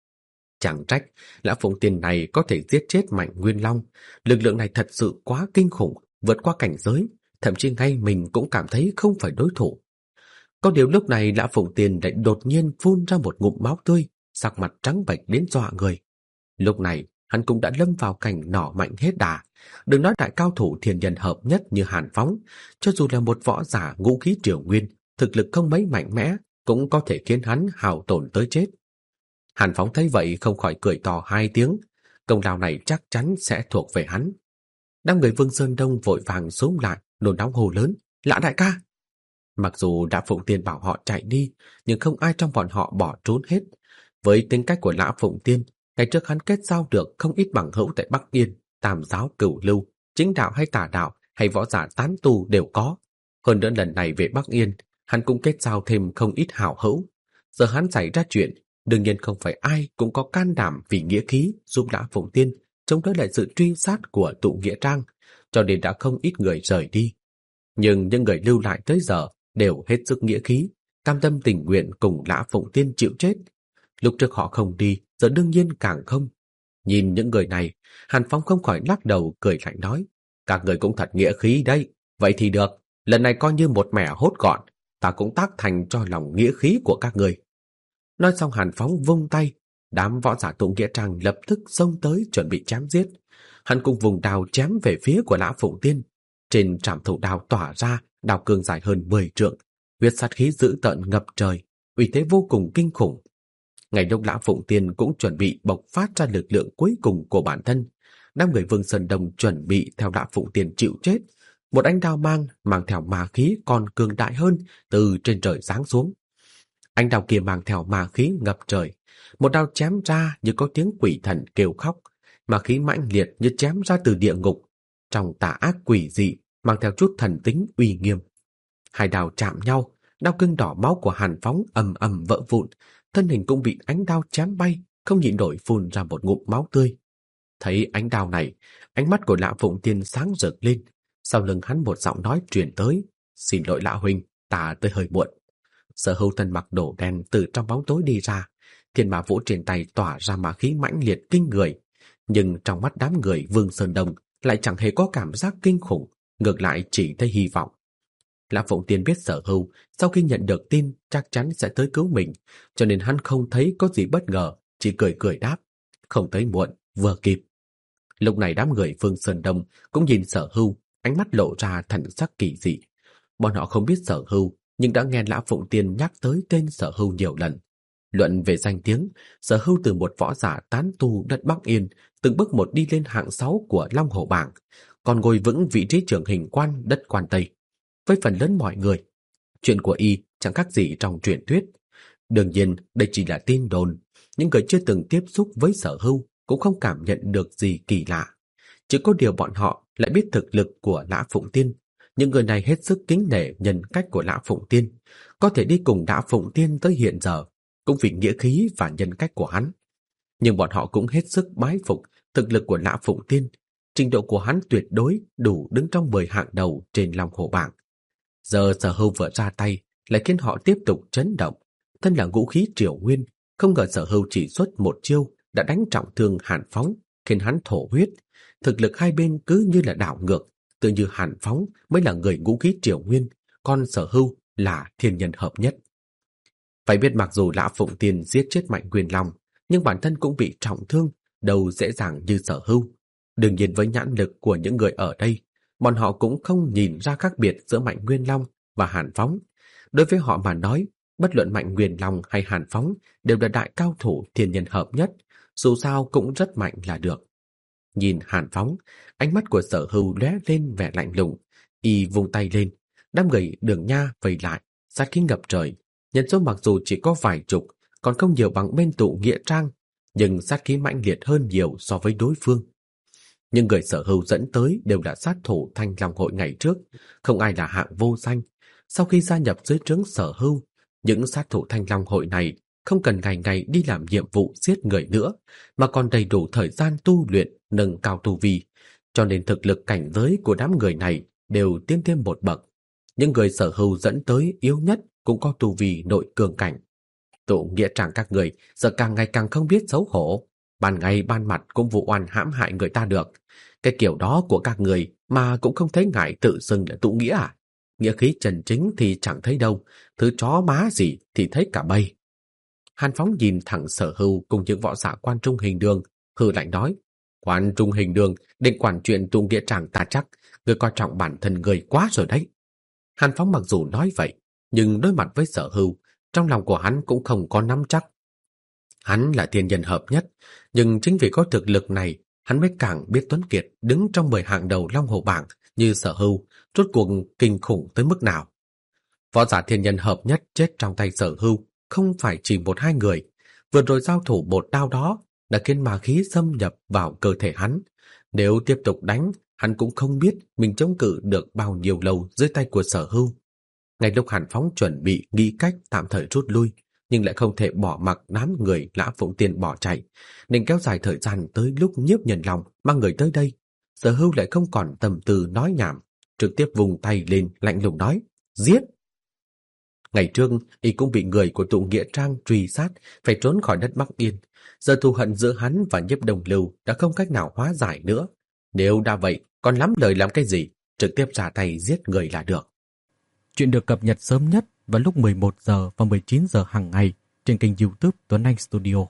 Chẳng trách Lã Phụng Tiên này có thể giết chết Mạnh Nguyên Long, lực lượng này thật sự quá kinh khủng, vượt qua cảnh giới, thậm chí ngay mình cũng cảm thấy không phải đối thủ. Có điều lúc này Lã Phụng Tiên lại đột nhiên phun ra một ngụm máu tươi, sắc mặt trắng bệch đến dọa người. Lúc này hắn cũng đã lâm vào cảnh nỏ mạnh hết đà. Đừng nói đại cao thủ thiên nhân hợp nhất như Hàn Phóng, cho dù là một võ giả ngũ khí triều nguyên, thực lực không mấy mạnh mẽ, cũng có thể khiến hắn hao tổn tới chết. Hàn Phóng thấy vậy không khỏi cười to hai tiếng, công lao này chắc chắn sẽ thuộc về hắn. Đám người Vương Sơn Đông vội vàng xúm lại, nôn nóng hô lớn, Lã đại ca! Mặc dù đã Phụng Tiên bảo họ chạy đi, nhưng không ai trong bọn họ bỏ trốn hết. Với tính cách của Lã Phụng Tiên, ngày trước hắn kết giao được không ít bằng hữu tại Bắc Yên, Tam giáo Cửu Lưu, chính đạo hay tà đạo hay võ giả tán tu đều có. Hơn nữa lần này về Bắc Yên, hắn cũng kết giao thêm không ít hảo hữu. Giờ hắn xảy ra chuyện, đương nhiên không phải ai cũng có can đảm vì nghĩa khí giúp Lã Phụng Tiên chống đỡ lại sự truy sát của tụ nghĩa trang, cho nên đã không ít người rời đi. Nhưng những người lưu lại tới giờ đều hết sức nghĩa khí, cam tâm tình nguyện cùng Lã Phụng Tiên chịu chết. Lúc trước họ không đi, giờ đương nhiên càng không. Nhìn những người này, Hàn Phong không khỏi lắc đầu cười lạnh nói, các người cũng thật nghĩa khí đấy, vậy thì được, lần này coi như một mẻ hốt gọn, ta cũng tác thành cho lòng nghĩa khí của các người. Nói xong Hàn Phong vung tay, đám võ giả tụ nghĩa trang lập tức xông tới chuẩn bị chém giết. Hắn cùng vùng đao chém về phía của Lã Phụng Tiên. Trên trảm thủ đao tỏa ra đao cương dài hơn 10 trượng, huyết sát khí dữ tợn ngập trời, uy thế vô cùng kinh khủng. Ngày lúc Lã Phụng Tiên cũng chuẩn bị bộc phát ra lực lượng cuối cùng của bản thân, đám người Vương Sơn Đông chuẩn bị theo Lã Phụng Tiên chịu chết. Một ánh đao mang theo ma khí còn cường đại hơn từ trên trời giáng xuống. Ánh đao kia mang theo ma khí ngập trời, một đao chém ra như có tiếng quỷ thần kêu khóc, ma khí mãnh liệt như chém ra từ địa ngục, trong tà ác quỷ dị mang theo chút thần tính uy nghiêm. Hai đao chạm nhau, đao cương đỏ máu của Hàn Phóng ầm ầm vỡ vụn, thân hình cũng bị ánh đao chém bay, không nhịn nổi phun ra một ngụm máu tươi. Thấy ánh đao này, ánh mắt của Lã Phụng Tiên sáng rực lên. Sau lưng hắn một giọng nói truyền tới: "Xin lỗi Lã huynh, ta tới hơi muộn." Sở Hưu thân mặc đồ đen từ trong bóng tối đi ra, thiên mã vũ trên tay tỏa ra ma khí mãnh liệt kinh người, nhưng trong mắt đám người Vương Sơn Đông lại chẳng hề có cảm giác kinh khủng, ngược lại chỉ thấy hy vọng. Lã Phụng Tiên biết Sở Hưu sau khi nhận được tin chắc chắn sẽ tới cứu mình, cho nên hắn không thấy có gì bất ngờ, chỉ cười cười đáp: "Không tới muộn, vừa kịp." Lúc này đám người Vương Sơn Đông cũng nhìn Sở Hưu, ánh mắt lộ ra thần sắc kỳ dị. Bọn họ không biết Sở Hưu, nhưng đã nghe Lã Phụng Tiên nhắc tới tên Sở Hưu nhiều lần. Luận về danh tiếng, Sở Hưu từ một võ giả tán tu đất Bắc Yên, từng bước một đi lên hạng 6 của Long Hổ bảng, còn ngồi vững vị trí trưởng hình quan đất Quan Tây. Với phần lớn mọi người, chuyện của y chẳng khác gì trong truyền thuyết. Đương nhiên, đây chỉ là tin đồn, những người chưa từng tiếp xúc với Sở Hưu cũng không cảm nhận được gì kỳ lạ. Chỉ có điều bọn họ lại biết thực lực của Lã Phụng Tiên. Những người này hết sức kính nể nhân cách của Lã Phụng Tiên, có thể đi cùng Lã Phụng Tiên tới hiện giờ, cũng vì nghĩa khí và nhân cách của hắn. Nhưng bọn họ cũng hết sức bái phục thực lực của Lã Phụng Tiên. Trình độ của hắn tuyệt đối đủ đứng trong 10 hạng đầu trên Long Hổ bảng. Giờ Sở Hưu vừa ra tay lại khiến họ tiếp tục chấn động. Thân là ngũ khí triều nguyên, không ngờ Sở Hưu chỉ xuất một chiêu đã đánh trọng thương Hàn Phóng, khiến hắn thổ huyết. Thực lực hai bên cứ như là đảo ngược, tự như Hàn Phóng mới là người ngũ khí triều nguyên, còn Sở Hưu là thiên nhân hợp nhất. Phải biết mặc dù Lã Phụng Tiên giết chết Mạnh Nguyên Long, nhưng bản thân cũng bị trọng thương, đâu dễ dàng như Sở Hưu. Đương nhiên với nhãn lực của những người ở đây, bọn họ cũng không nhìn ra khác biệt giữa Mạnh Nguyên Long và Hàn Phóng. Đối với họ mà nói, bất luận Mạnh Nguyên Long hay Hàn Phóng đều là đại cao thủ thiên nhân hợp nhất, dù sao cũng rất mạnh là được. Nhìn Hàn Phóng, ánh mắt của Sở Hưu lóe lên vẻ lạnh lùng, y vung tay lên, đám người Đường Nha vây lại, sát khí ngập trời. Nhân số mặc dù chỉ có vài chục, còn không nhiều bằng bên tụ Nghĩa Trang, nhưng sát khí mãnh liệt hơn nhiều so với đối phương. Nhưng người Sở Hưu dẫn tới đều là sát thủ Thanh Long hội ngày trước, không ai là hạng vô danh. Sau khi gia nhập dưới trướng Sở Hưu, những sát thủ Thanh Long hội này không cần ngày ngày đi làm nhiệm vụ giết người nữa, mà còn đầy đủ thời gian tu luyện, nâng cao tu vi, cho nên thực lực cảnh giới của đám người này đều tiến thêm một bậc. Những người Sở Hưu dẫn tới yếu nhất cũng có tu vi nội cường cảnh. Tụ Nghĩa Trang các người giờ càng ngày càng không biết xấu hổ, ban ngày ban mặt cũng vụ oan hãm hại người ta được. Cái kiểu đó của các người mà cũng không thấy ngại tự xưng là tụ nghĩa à? Nghĩa khí chân chính thì chẳng thấy đâu, thứ chó má gì thì thấy cả bầy. Hàn Phóng nhìn thẳng Sở Hưu cùng những võ giả Quan Trung Hình Đường, hừ lạnh nói: Quan Trung Hình Đường định quản chuyện Tụ Nghĩa Trang ta chắc, người coi trọng bản thân người quá rồi đấy. Hàn Phóng mặc dù nói vậy, nhưng đối mặt với Sở Hưu, trong lòng của hắn cũng không có nắm chắc. Hắn là thiên nhân hợp nhất, nhưng chính vì có thực lực này, hắn mới càng biết Tuấn Kiệt đứng trong 10 hạng đầu Long Hổ bảng như Sở Hưu, rốt cuộc kinh khủng tới mức nào. Võ giả thiên nhân hợp nhất chết trong tay Sở Hưu không phải chỉ một hai người. Vừa rồi giao thủ một đao đó đã khiến ma khí xâm nhập vào cơ thể hắn. Nếu tiếp tục đánh, hắn cũng không biết mình chống cự được bao nhiêu lâu dưới tay của Sở Hưu. Ngay lúc Hàn Phóng chuẩn bị nghĩ cách tạm thời rút lui, nhưng lại không thể bỏ mặc đám người Lã Phụng Tiên bỏ chạy, nên kéo dài thời gian tới lúc Nhiếp Nhân Long mang người tới đây. Sở Hưu lại không còn tâm tư nói nhảm, trực tiếp vùng tay lên lạnh lùng nói: giết! Ngày trước, y cũng bị người của Tụ Nghĩa Trang truy sát, phải trốn khỏi đất Bắc Yên. Giờ thù hận giữa hắn và Nhiếp Đồng Lưu đã không cách nào hóa giải nữa. Nếu đã vậy, còn lắm lời làm cái gì, trực tiếp ra tay giết người là được. Chuyện được cập nhật sớm nhất vào lúc 11 giờ và 19 giờ hàng ngày trên kênh YouTube Tuấn Anh Studio.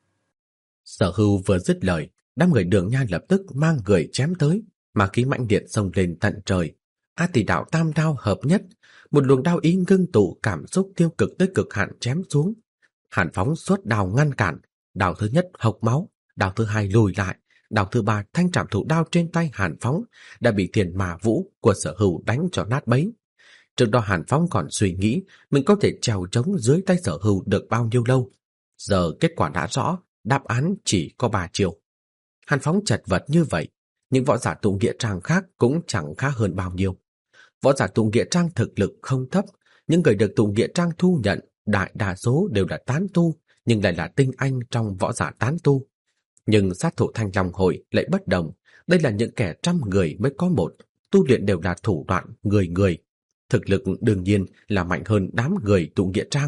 Sở Hưu vừa dứt lời, đám người Đường Nha lập tức mang người chém tới, mà khí mãnh liệt xông lên tận trời. A Tỷ Đạo tam đao hợp nhất, một luồng đao ý ngưng tụ cảm xúc tiêu cực tới cực hạn chém xuống. Hàn Phóng xuất đao ngăn cản, đao thứ nhất hộc máu, đao thứ hai lùi lại, đao thứ ba thanh trảm thủ đao trên tay Hàn Phóng đã bị Thiền Ma Vũ của Sở Hưu đánh cho nát bấy. Trước đó Hàn Phóng còn suy nghĩ mình có thể trèo trống dưới tay Sở Hưu được bao nhiêu lâu. Giờ kết quả đã rõ, đáp án chỉ có 3 chiều. Hàn Phóng chật vật như vậy, những võ giả Tụ Nghĩa Trang khác cũng chẳng khá hơn bao nhiêu. Võ giả Tụ Nghĩa Trang thực lực không thấp, những người được Tụ Nghĩa Trang thu nhận đại đa số đều là tán tu, nhưng lại là tinh anh trong võ giả tán tu. Nhưng sát thủ Thanh Long Hội lại bất đồng. Đây là những kẻ trăm người mới có một, tu luyện đều là thủ đoạn người người. Thực lực đương nhiên là mạnh hơn đám người tụ nghĩa trang.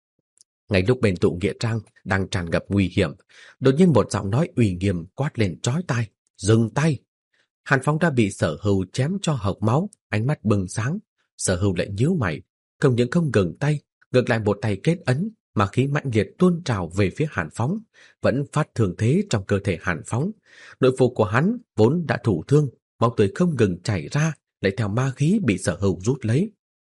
Ngay lúc bên tụ nghĩa trang đang tràn ngập nguy hiểm, đột nhiên một giọng nói uy nghiêm quát lên chói tai: "Dừng tay!" Hàn Phong đã bị Sở Hưu chém cho hộc máu, ánh mắt bừng sáng. Sở Hưu lại nhíu mày, không những không ngừng tay, ngược lại một tay kết ấn, mà khí mãnh liệt tuôn trào về phía Hàn Phong, vẫn phát thường thế trong cơ thể Hàn Phong. Nội phục của hắn vốn đã thụ thương, máu tươi không ngừng chảy ra, lại theo ma khí bị Sở Hưu rút lấy.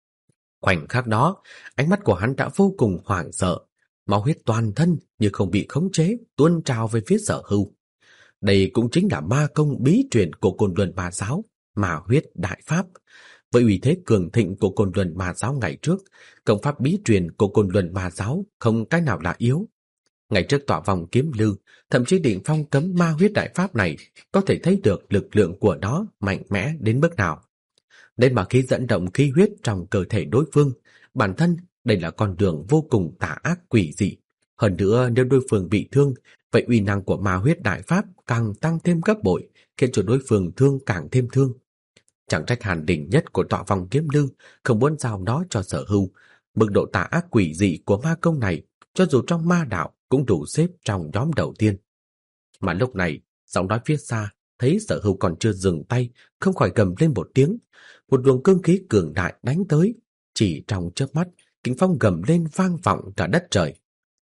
Khoảnh khắc đó, ánh mắt của hắn đã vô cùng hoảng sợ, máu huyết toàn thân như không bị khống chế tuôn trào về phía Sở Hưu. Đây cũng chính là ma công bí truyền của Côn Luân Ma Giáo, Ma Huyết Đại Pháp. Với uy thế cường thịnh của Côn Luân Ma Giáo ngày trước, công pháp bí truyền của Côn Luân Ma Giáo không cái nào là yếu. Ngày trước tọa vòng kiếm lưu, thậm chí định phong cấm Ma Huyết Đại Pháp này, có thể thấy được lực lượng của nó mạnh mẽ đến mức nào. Nên mà khi dẫn động khí huyết trong cơ thể đối phương, bản thân đây là con đường vô cùng tà ác quỷ dị. Hơn nữa nếu đối phương bị thương, vậy uy năng của Ma Huyết Đại Pháp càng tăng thêm gấp bội, khiến cho đối phương thương càng thêm thương. Chẳng trách Hàn đỉnh nhất của tọa vòng kiếm lưu không muốn giao nó cho Sở Hưu. Mức độ tà ác quỷ dị của ma công này, cho dù trong ma đạo cũng đủ xếp trong nhóm đầu tiên. Mà lúc này, giọng nói phía xa thấy Sở Hưu còn chưa dừng tay, không khỏi gầm lên một tiếng. Một luồng cương khí cường đại đánh tới, chỉ trong chớp mắt, kính phong gầm lên vang vọng cả đất trời.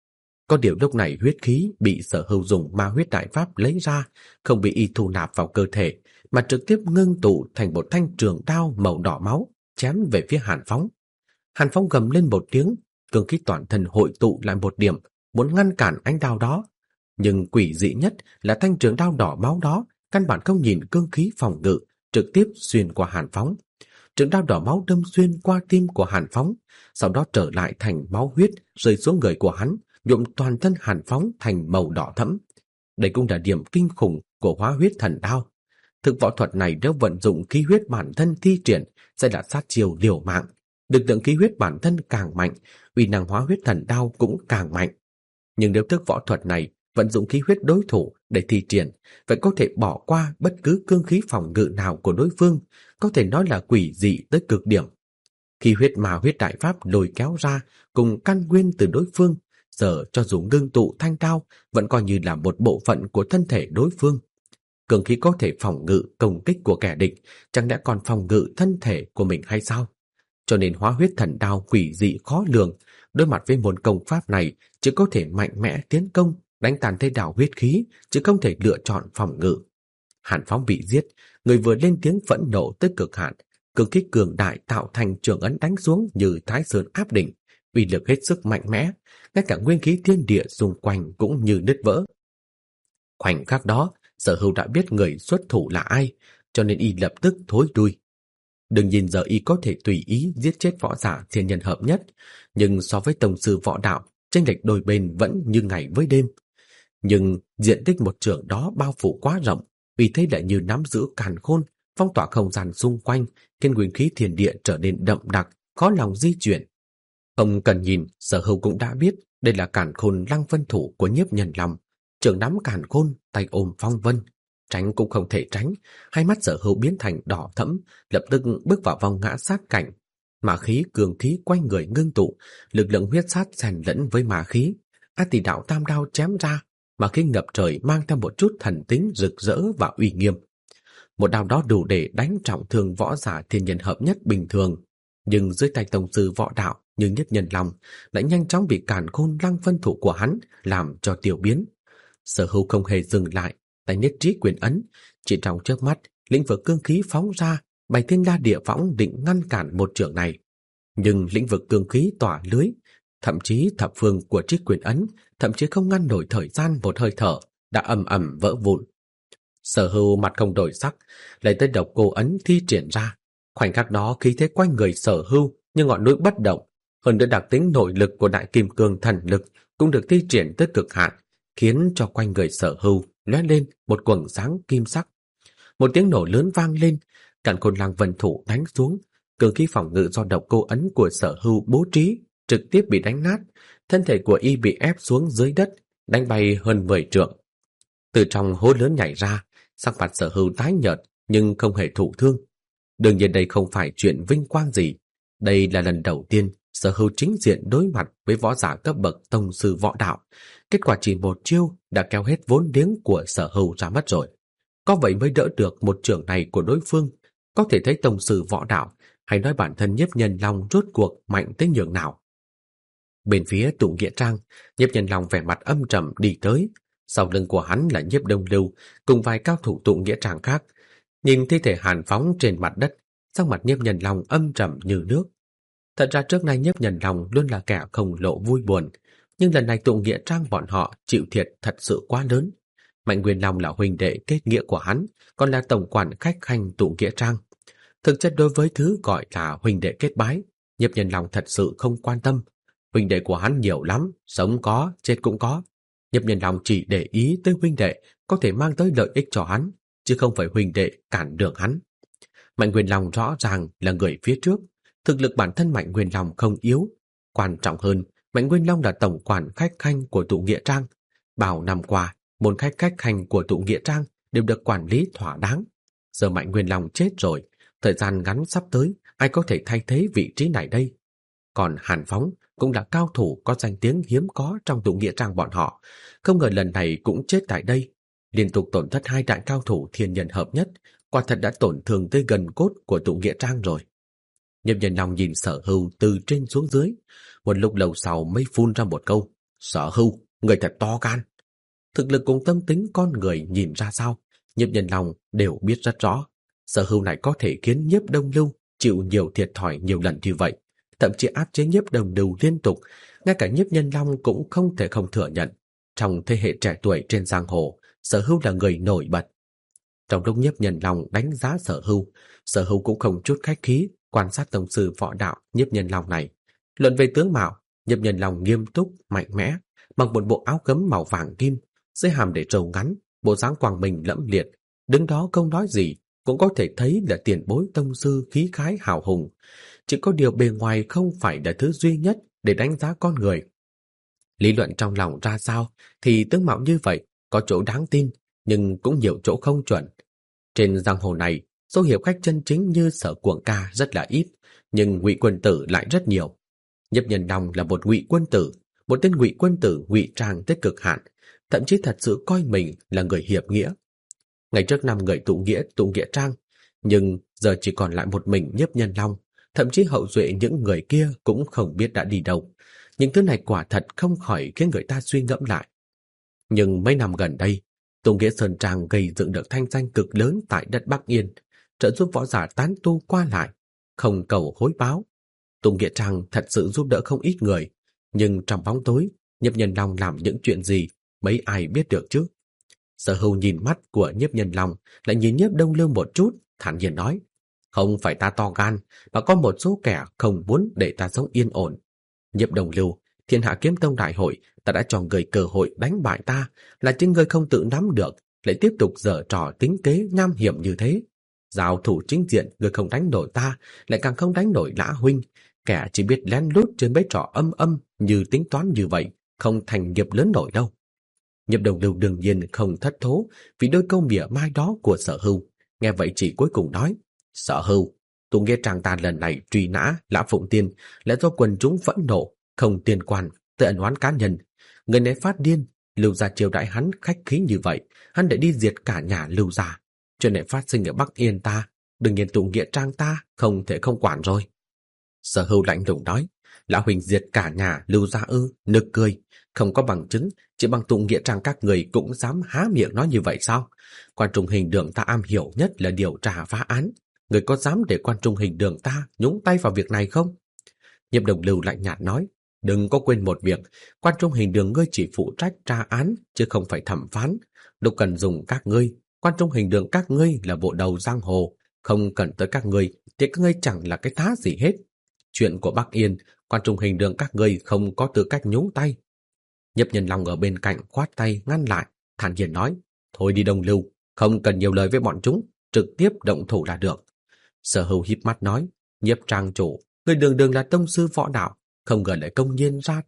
Có điều lúc này huyết khí bị Sở Hưu dùng Ma Huyết Đại Pháp lấy ra, không bị y thu nạp vào cơ thể, mà trực tiếp ngưng tụ thành một thanh trường đao màu đỏ máu, chém về phía Hàn Phong. Hàn Phong gầm lên một tiếng, cương khí toàn thân hội tụ lại một điểm, muốn ngăn cản ánh đao đó. Nhưng quỷ dị nhất là thanh trường đao đỏ máu đó căn bản không nhìn cương khí phòng ngự, trực tiếp xuyên qua Hàn Phong. Trường đao đỏ máu đâm xuyên qua tim của Hàn Phong, sau đó trở lại thành máu huyết rơi xuống người của hắn, nhuộm toàn thân Hàn Phong thành màu đỏ thẫm. Đây cũng là điểm kinh khủng của Hóa Huyết Thần Đao. Thực võ thuật này nếu vận dụng khí huyết bản thân thi triển sẽ là sát chiêu liều mạng. Lực lượng khí huyết bản thân càng mạnh, uy năng Hóa Huyết Thần Đao cũng càng mạnh. Nhưng nếu thức võ thuật này vận dụng khí huyết đối thủ để thi triển, vậy có thể bỏ qua bất cứ cương khí phòng ngự nào của đối phương, có thể nói là quỷ dị tới cực điểm. Khí huyết mà huyết đại pháp lôi kéo ra cùng căn nguyên từ đối phương, giờ cho dù ngưng tụ thanh đao vẫn coi như là một bộ phận của thân thể đối phương. Cường khí có thể phòng ngự công kích của kẻ địch, chẳng lẽ còn phòng ngự thân thể của mình hay sao? Cho nên Hóa Huyết Thần Đao quỷ dị khó lường, đối mặt với môn công pháp này chỉ có thể mạnh mẽ tiến công, đánh tàn thế đảo huyết khí, chứ không thể lựa chọn phòng ngự. Hàn Phong bị giết, người vừa lên tiếng phẫn nộ tới cực hạn, cường khí cường đại tạo thành trường ấn đánh xuống như Thái Sơn áp đỉnh, uy lực hết sức mạnh mẽ, ngay cả nguyên khí thiên địa xung quanh cũng như nứt vỡ. Khoảnh khắc đó, Sở Hưu đã biết người xuất thủ là ai, cho nên y lập tức thối lui. Đừng nhìn giờ y có thể tùy ý giết chết võ giả thiên nhân hợp nhất, nhưng so với tông sư võ đạo, chênh lệch đôi bên vẫn như ngày với đêm. Nhưng diện tích một trường đó bao phủ quá rộng, vì thế lại như nắm giữ càn khôn, phong tỏa không gian xung quanh, khiến nguyên khí thiên địa trở nên đậm đặc, khó lòng di chuyển. Không cần nhìn, Sở Hưu cũng đã biết đây là càn khôn Lăng Vân thủ của Nhiếp Nhân Long. Trường nắm càn khôn, tay ôm phong vân, tránh cũng không thể tránh. Hai mắt Sở Hưu biến thành đỏ thẫm, lập tức bước vào vòng ngã sát cảnh. Ma khí cường khí quanh người ngưng tụ, lực lượng huyết sát xen lẫn với ma khí. A Tỷ Đạo Tam Đao chém ra, ma khí ngập trời mang theo một chút thần tính rực rỡ và uy nghiêm. Một đao đó đủ để đánh trọng thương võ giả thiên nhân hợp nhất bình thường, nhưng dưới tay tông sư võ đạo như Nhiếp Nhân Long đã nhanh chóng bị càn khôn Lăng Vân thủ của hắn làm cho tiểu biến. Sở Hưu không hề dừng lại, tay nhất trí quyền ấn, chỉ trong chớp mắt, lĩnh vực cương khí phóng ra, Bạch Thiên La Địa Võng định ngăn cản một trường này, nhưng lĩnh vực cương khí tỏa lưới, thậm chí thập phương của trích quyền ấn, thậm chí không ngăn nổi thời gian một hơi thở, đã ầm ầm vỡ vụn. Sở Hưu mặt không đổi sắc, lấy tới độc cô ấn thi triển ra. Khoảnh khắc đó khí thế quanh người Sở Hưu như ngọn núi bất động, hơn nữa đặc tính nội lực của đại kim cương thần lực cũng được thi triển tới cực hạn, khiến cho quanh người Sở Hưu lóe lên một quầng sáng kim sắc. Một tiếng nổ lớn vang lên, càn khôn Lăng Vân thủ đánh xuống, cường khí phòng ngự do độc cô ấn của Sở Hưu bố trí trực tiếp bị đánh nát, thân thể của y bị ép xuống dưới đất, đánh bay hơn 10 trượng. Từ trong hố lớn nhảy ra, sắc mặt Sở Hưu tái nhợt nhưng không hề thụ thương. Đương nhiên đây không phải chuyện vinh quang gì. Đây là lần đầu tiên Sở Hưu chính diện đối mặt với võ giả cấp bậc tông sư võ đạo. Kết quả chỉ một chiêu đã kéo hết vốn liếng của Sở Hưu ra mất rồi. Có vậy mới đỡ được một chưởng này của đối phương. Có thể thấy tông sư võ đạo, hay nói bản thân Nhiếp Nhân Long rốt cuộc mạnh tới nhường nào. Bên phía Tụ Nghĩa Trang, Nhiếp Nhân Long vẻ mặt âm trầm đi tới. Sau lưng của hắn là Nhiếp Đông Lưu cùng vài cao thủ Tụ Nghĩa Trang khác. Nhìn thi thể Hàn Phóng trên mặt đất, sắc mặt Nhiếp Nhân Long âm trầm như nước. Thật ra trước nay Nhiếp Nhân Long luôn là kẻ không lộ vui buồn, nhưng lần này Tụ Nghĩa Trang bọn họ chịu thiệt thật sự quá lớn. Mạnh Nguyên Long là huynh đệ kết nghĩa của hắn, còn là tổng quản khách khanh Tụ Nghĩa Trang. Thực chất đối với thứ gọi là huynh đệ kết bái, Nhiếp Nhân Long thật sự không quan tâm. Huynh đệ của hắn nhiều lắm, sống có, chết cũng có. Nhiếp Nhân Long chỉ để ý tới huynh đệ có thể mang tới lợi ích cho hắn, chứ không phải huynh đệ cản đường hắn. Mạnh Nguyên Long rõ ràng là người phía trước, thực lực bản thân Mạnh Nguyên Long không yếu. Quan trọng hơn, Mạnh Nguyên Long là tổng quản khách khanh của Tụ Nghĩa Trang. Bao năm qua, môn khách khanh của Tụ Nghĩa Trang đều được quản lý thỏa đáng. Giờ Mạnh Nguyên Long chết rồi, thời gian ngắn sắp tới, ai có thể thay thế vị trí này đây? Còn Hàn Phóng cũng là cao thủ có danh tiếng hiếm có trong Tụ Nghĩa Trang bọn họ, không ngờ lần này cũng chết tại đây. Liên tục tổn thất hai đại cao thủ thiên nhân hợp nhất, quả thật đã tổn thương tới gần cốt của Tụ Nghĩa Trang rồi. Nhiếp Nhân Long nhìn Sở Hưu từ trên xuống dưới, một lúc lâu sau mới phun ra một câu: Sở Hưu, người thật to gan. Thực lực cùng tâm tính con người nhìn ra sao, Nhiếp Nhân Long đều biết rất rõ. Sở Hưu này có thể khiến Nhiếp Đông Lưu chịu nhiều thiệt thòi nhiều lần như vậy, thậm chí áp chế Nhiếp Đông Lưu liên tục, ngay cả Nhiếp Nhân Long cũng không thể không thừa nhận. Trong thế hệ trẻ tuổi trên giang hồ, Sở Hưu là người nổi bật. Trong lúc Nhiếp Nhân Long đánh giá Sở Hưu cũng không chút khách khí quan sát tông sư võ đạo Nhiếp Nhân Long này. Luận về tướng mạo, Nhiếp Nhân Long nghiêm túc, mạnh mẽ, mặc một bộ áo gấm màu vàng kim, dưới hàm để trầu ngắn, bộ dáng quang minh lẫm liệt, đứng đó không nói gì, cũng có thể thấy là tiền bối tông sư khí khái hào hùng. Chỉ có điều bề ngoài không phải là thứ duy nhất để đánh giá con người. Lý luận trong lòng ra sao thì tướng mạo như vậy có chỗ đáng tin, nhưng cũng nhiều chỗ không chuẩn. Trên giang hồ này, số hiệp khách chân chính như Sở Cuồng Ca rất là ít, nhưng ngụy quân tử lại rất nhiều. Nhiếp Nhân Long là một ngụy quân tử, một tên ngụy quân tử ngụy trang tới cực hạn, thậm chí thật sự coi mình là người hiệp nghĩa. Ngày trước năm người Tụ Nghĩa Trang, nhưng giờ chỉ còn lại một mình Nhiếp Nhân Long, thậm chí hậu duệ những người kia cũng không biết đã đi đâu. Những thứ này quả thật không khỏi khiến người ta suy ngẫm lại. Nhưng mấy năm gần đây, Tụ Nghĩa Sơn Trang gây dựng được thanh danh cực lớn tại đất Bắc Yên, trợ giúp võ giả tán tu qua lại, không cầu hối báo. Tụ Nghĩa Trang thật sự giúp đỡ không ít người, nhưng trong bóng tối, Nhiếp Nhân Long làm những chuyện gì mấy ai biết được chứ? Sở Hưu nhìn mắt của Nhiếp Nhân Long, lại nhìn Nhiếp Đông Lưu một chút, thản nhiên nói: Không phải ta to gan, mà có một số kẻ không muốn để ta sống yên ổn. Nhiếp Đông Lưu, Thiên Hạ Kiếm Tông đại hội, ta đã cho người cơ hội đánh bại ta, là chính người không tự nắm được, lại tiếp tục giở trò tính kế nham hiểm như thế. Giao thủ chính diện, người không đánh nổi ta, lại càng không đánh nổi Lã huynh. Kẻ chỉ biết lén lút trên mấy trò âm như tính toán như vậy, không thành nghiệp lớn nổi đâu. Nhiếp Đông Lưu đương nhiên không thất thố vì đôi câu mỉa mai đó của Sở Hưu. Nghe vậy chỉ cuối cùng nói: Sở Hưu, Tụ Nghĩa Trang ta lần này truy nã Lã Phụng Tiên là do quần chúng phẫn nộ, không liên quan tới ân oán cá nhân. Người này phát điên, Lưu gia chiêu đãi hắn khách khí như vậy, hắn để đi diệt cả nhà Lưu gia. Chuyện này phát sinh ở Bắc Yên ta, đương nhiên Tụ Nghĩa Trang ta không thể không quản rồi. Sở Hưu lạnh lùng nói: Lã huynh diệt cả nhà Lưu gia ư? Nực cười, không có bằng chứng, chỉ bằng Tụ Nghĩa Trang các người cũng dám há miệng nói như vậy sao? Quan Trung Hình Đường ta am hiểu nhất là điều tra phá án, người có dám để Quan Trung Hình Đường ta nhúng tay vào việc này không? Nhiếp Đông Lưu lạnh nhạt nói: Đừng có quên một việc, Quan Trung Hình Đường ngươi chỉ phụ trách tra án, chứ không phải thẩm phán. Lúc cần dùng các ngươi, Quan Trung Hình Đường các ngươi là bộ đầu giang hồ, không cần tới các ngươi thì các ngươi chẳng là cái thá gì hết. Chuyện của Bắc Yên, Quan Trung Hình Đường các ngươi không có tư cách nhúng tay. Nhiếp Nhân Long ở bên cạnh khoát tay ngăn lại, thản nhiên nói: Thôi đi Đông Lưu, không cần nhiều lời với bọn chúng, trực tiếp động thủ là được. Sở Hưu híp mắt nói: Nhiếp trang chủ, người đường đường là tông sư võ đạo, không ngờ lại công nhiên ra tay,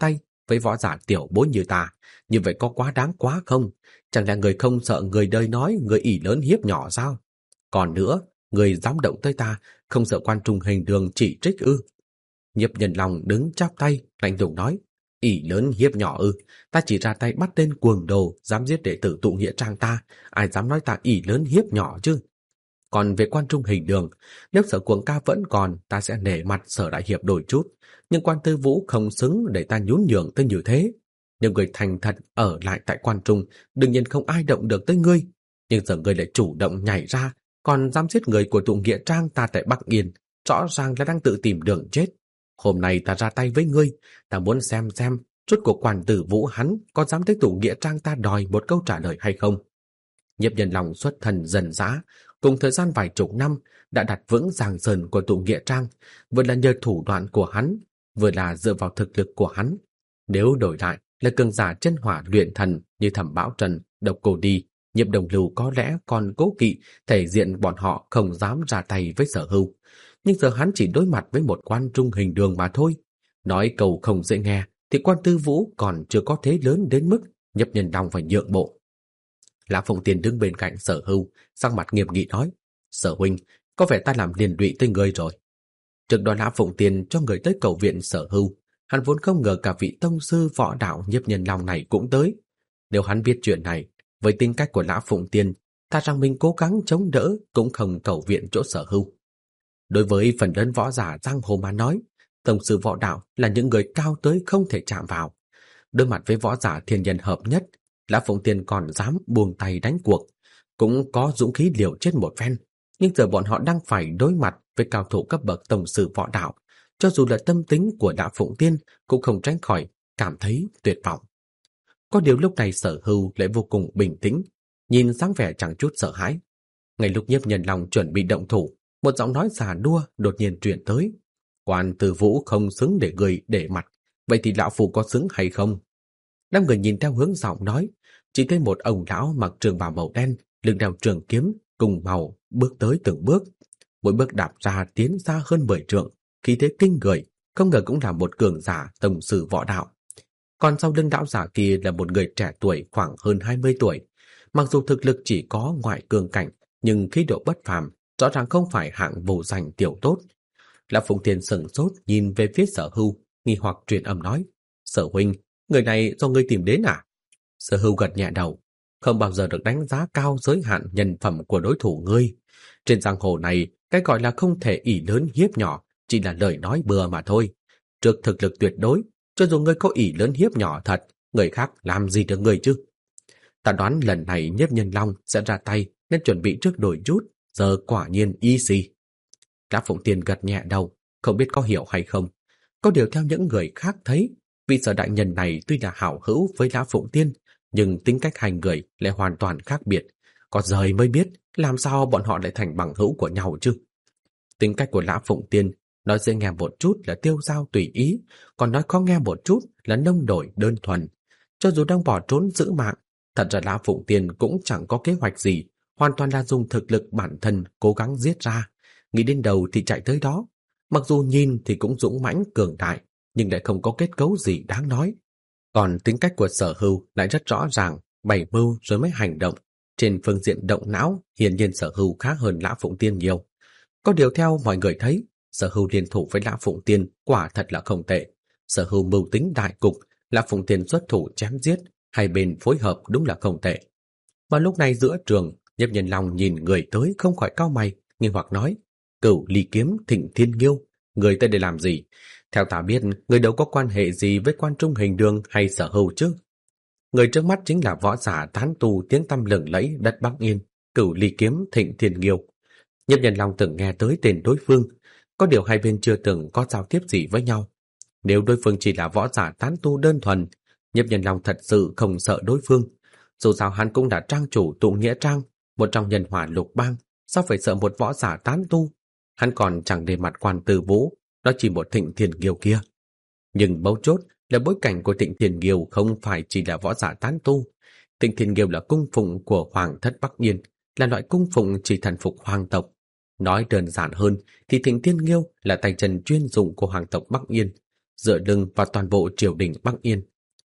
với võ giả tiểu bối như ta, như vậy có quá đáng quá không? Chẳng lẽ người không sợ người đời nói người ỷ lớn hiếp nhỏ sao? Còn nữa, người dám động tới ta, không sợ quan trung hình đường chỉ trích ư? Nhiếp Nhân Long đứng chắp tay, lạnh lùng nói, ỷ lớn hiếp nhỏ ư? Ta chỉ ra tay bắt tên cuồng đồ, dám giết đệ tử tụ nghĩa trang ta, ai dám nói ta ỷ lớn hiếp nhỏ chứ? Còn về quan trung hình đường, nếu Sở Cuồng ca vẫn còn, ta sẽ nể mặt Sở đại hiệp đổi chút, nhưng quan Tư Vũ không xứng để ta nhún nhường tới như thế. Nếu người thành thật ở lại tại quan trung, đương nhiên không ai động được tới ngươi, nhưng giờ ngươi lại chủ động nhảy ra, còn dám giết người của tụ nghĩa trang ta tại Bắc Yên, rõ ràng là đang tự tìm đường chết. Hôm nay ta ra tay với ngươi, ta muốn xem rốt cuộc quan Tư Vũ hắn có dám tới tụ nghĩa trang ta đòi một câu trả lời hay không. Nhiếp Nhân Long xuất thần dần dã, cùng thời gian vài chục năm đã đặt vững giang sơn của tụ nghĩa trang, vừa là nhờ thủ đoạn của hắn, vừa là dựa vào thực lực của hắn. Nếu đổi lại là cường giả chân hỏa luyện thần như Thẩm Bão Trần, Độc Cô Đi, Nhiếp Đồng Lưu có lẽ còn cố kỵ thể diện bọn họ không dám ra tay với Sở Hưu, nhưng giờ hắn chỉ đối mặt với một quan trung hình đường mà thôi. Nói câu không dễ nghe thì quan Tư Vũ còn chưa có thế lớn đến mức Nhiếp Nhân Long phải nhượng bộ. Lã Phụng Tiên đứng bên cạnh Sở Hưu, sắc mặt nghiêm nghị nói, Sở huynh, có vẻ ta làm liên lụy tới ngươi rồi. Trước đó Lã Phụng Tiên cho người tới cầu viện Sở Hưu, hắn vốn không ngờ cả vị tông sư võ đạo Nhiếp Nhân Long này cũng tới. Nếu hắn biết chuyện này, với tính cách của Lã Phụng Tiên, ta rằng mình cố gắng chống đỡ cũng không cầu viện chỗ Sở Hưu. Đối với phần lớn võ giả giang hồ mà nói, tông sư võ đạo là những người cao tới không thể chạm vào. Đối mặt với võ giả thiên nhân hợp nhất, Lã Phụng Tiên còn dám buông tay đánh cuộc, cũng có dũng khí liều chết một phen. Nhưng giờ bọn họ đang phải đối mặt với cao thủ cấp bậc tông sư võ đạo, cho dù là tâm tính của Lã Phụng Tiên cũng không tránh khỏi cảm thấy tuyệt vọng. Có điều lúc này Sở Hưu lại vô cùng bình tĩnh, nhìn dáng vẻ chẳng chút sợ hãi. Ngay lúc Nhiếp Nhân Long chuẩn bị động thủ, một giọng nói già nua đột nhiên truyền tới, quan Tư Vũ không xứng để người để mặt, vậy thì lão phu có xứng hay không? Đám người nhìn theo hướng giọng nói, chỉ thấy một ông lão mặc trường bào màu đen, lưng đeo trường kiếm cùng màu bước tới từng bước, mỗi bước đạp ra tiến xa hơn 10 trượng, khí thế kinh người, không ngờ cũng là một cường giả tông sư võ đạo. Còn sau lưng lão giả kia là một người trẻ tuổi khoảng hơn 20 tuổi, mặc dù thực lực chỉ có ngoại cường cảnh, nhưng khí độ bất phàm, rõ ràng không phải hạng vô danh tiểu tốt. Lã Phụng Tiên sững sốt nhìn về phía Sở Hưu, nghi hoặc truyền âm nói, Sở huynh, người này do ngươi tìm đến à? Sở Hưu gật nhẹ đầu, không bao giờ được đánh giá cao giới hạn nhân phẩm của đối thủ ngươi. Trên giang hồ này, cái gọi là không thể ỷ lớn hiếp nhỏ chỉ là lời nói bừa mà thôi. Trước thực lực tuyệt đối, cho dù ngươi có ỷ lớn hiếp nhỏ thật, người khác làm gì được ngươi chứ? Ta đoán lần này Nhiếp Nhân Long sẽ ra tay nên chuẩn bị trước đổi chút, giờ quả nhiên easy. Lã Phụng Tiên gật nhẹ đầu, không biết có hiểu hay không. Có điều theo những người khác thấy, vị Sở đại nhân này tuy là hảo hữu với Lã Phụng Tiên, nhưng tính cách hai người lại hoàn toàn khác biệt. Có rời mới biết làm sao bọn họ lại thành bằng hữu của nhau chứ. Tính cách của Lã Phụng Tiên nói dễ nghe một chút là tiêu dao tùy ý, còn nói khó nghe một chút là nông nổi đơn thuần. Cho dù đang bỏ trốn giữ mạng, thật ra Lã Phụng Tiên cũng chẳng có kế hoạch gì, hoàn toàn là dùng thực lực bản thân cố gắng giết ra. Nghĩ đến đầu thì chạy tới đó. Mặc dù nhìn thì cũng dũng mãnh cường đại, nhưng lại không có kết cấu gì đáng nói. Còn tính cách của Sở Hưu lại rất rõ ràng, bày mưu rồi mới hành động. Trên phương diện động não, hiển nhiên Sở Hưu khá hơn Lã Phụng Tiên nhiều. Có điều theo mọi người thấy, Sở Hưu liên thủ với Lã Phụng Tiên quả thật là không tệ. Sở Hưu mưu tính đại cục, Lã Phụng Tiên xuất thủ chém giết, hai bên phối hợp đúng là không tệ. Và lúc này giữa trường, Nhiếp Nhân Long nhìn người tới không khỏi cau mày, nghi hoặc nói, Cửu Ly Kiếm Thịnh Thiên Nghiêu, người tới đây làm gì? Theo ta biết, người đâu có quan hệ gì với quan trung hình đường hay Sở Hưu chứ? Người trước mắt chính là võ giả tán tu tiếng tăm lừng lẫy đất Bắc Yên, Cửu Ly Kiếm Thịnh Thiên Nghiêu. Nhiếp Nhân Long từng nghe tới tên đối phương, có điều hai bên chưa từng có giao tiếp gì với nhau. Nếu đối phương chỉ là võ giả tán tu đơn thuần, Nhiếp Nhân Long thật sự không sợ đối phương. Dù sao hắn cũng đã trang chủ tụ nghĩa trang, một trong nhân hỏa lục bang, sao phải sợ một võ giả tán tu? Hắn còn chẳng để mặt quan Tư Vũ, đó chỉ một Thịnh Thiên Nghiêu kia. Nhưng mấu chốt là bối cảnh của Thịnh Thiên Nghiêu không phải chỉ là võ giả tán tu. Thịnh Thiên Nghiêu là cung phụng của Hoàng thất Bắc Yên, là loại cung phụng chỉ thần phục hoàng tộc. Nói đơn giản hơn thì Thịnh Thiên Nghiêu là tay chân chuyên dụng của hoàng tộc Bắc Yên, dựa lưng vào toàn bộ triều đình Bắc Yên,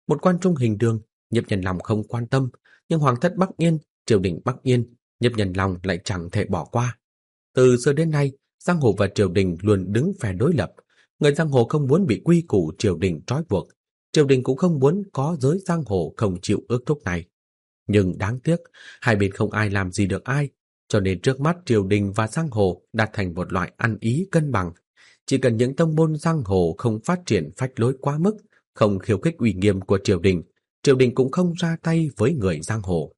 Một quan trung hình đường, Nhiếp Nhân Long không quan tâm, nhưng hoàng thất Bắc Yên, triều đình Bắc Yên, Nhiếp Nhân Long lại chẳng thể bỏ qua. Từ xưa đến nay, giang hồ và triều đình luôn đứng phe đối lập. Người giang hồ không muốn bị quy củ triều đình trói buộc, triều đình cũng không muốn có giới giang hồ không chịu ước thúc này. Nhưng đáng tiếc, hai bên không ai làm gì được ai, cho nên trước mắt triều đình và giang hồ đạt thành một loại ăn ý cân bằng. Chỉ cần những tông môn giang hồ không phát triển phách lối quá mức, không khiêu khích uy nghiêm của triều đình cũng không ra tay với người giang hồ.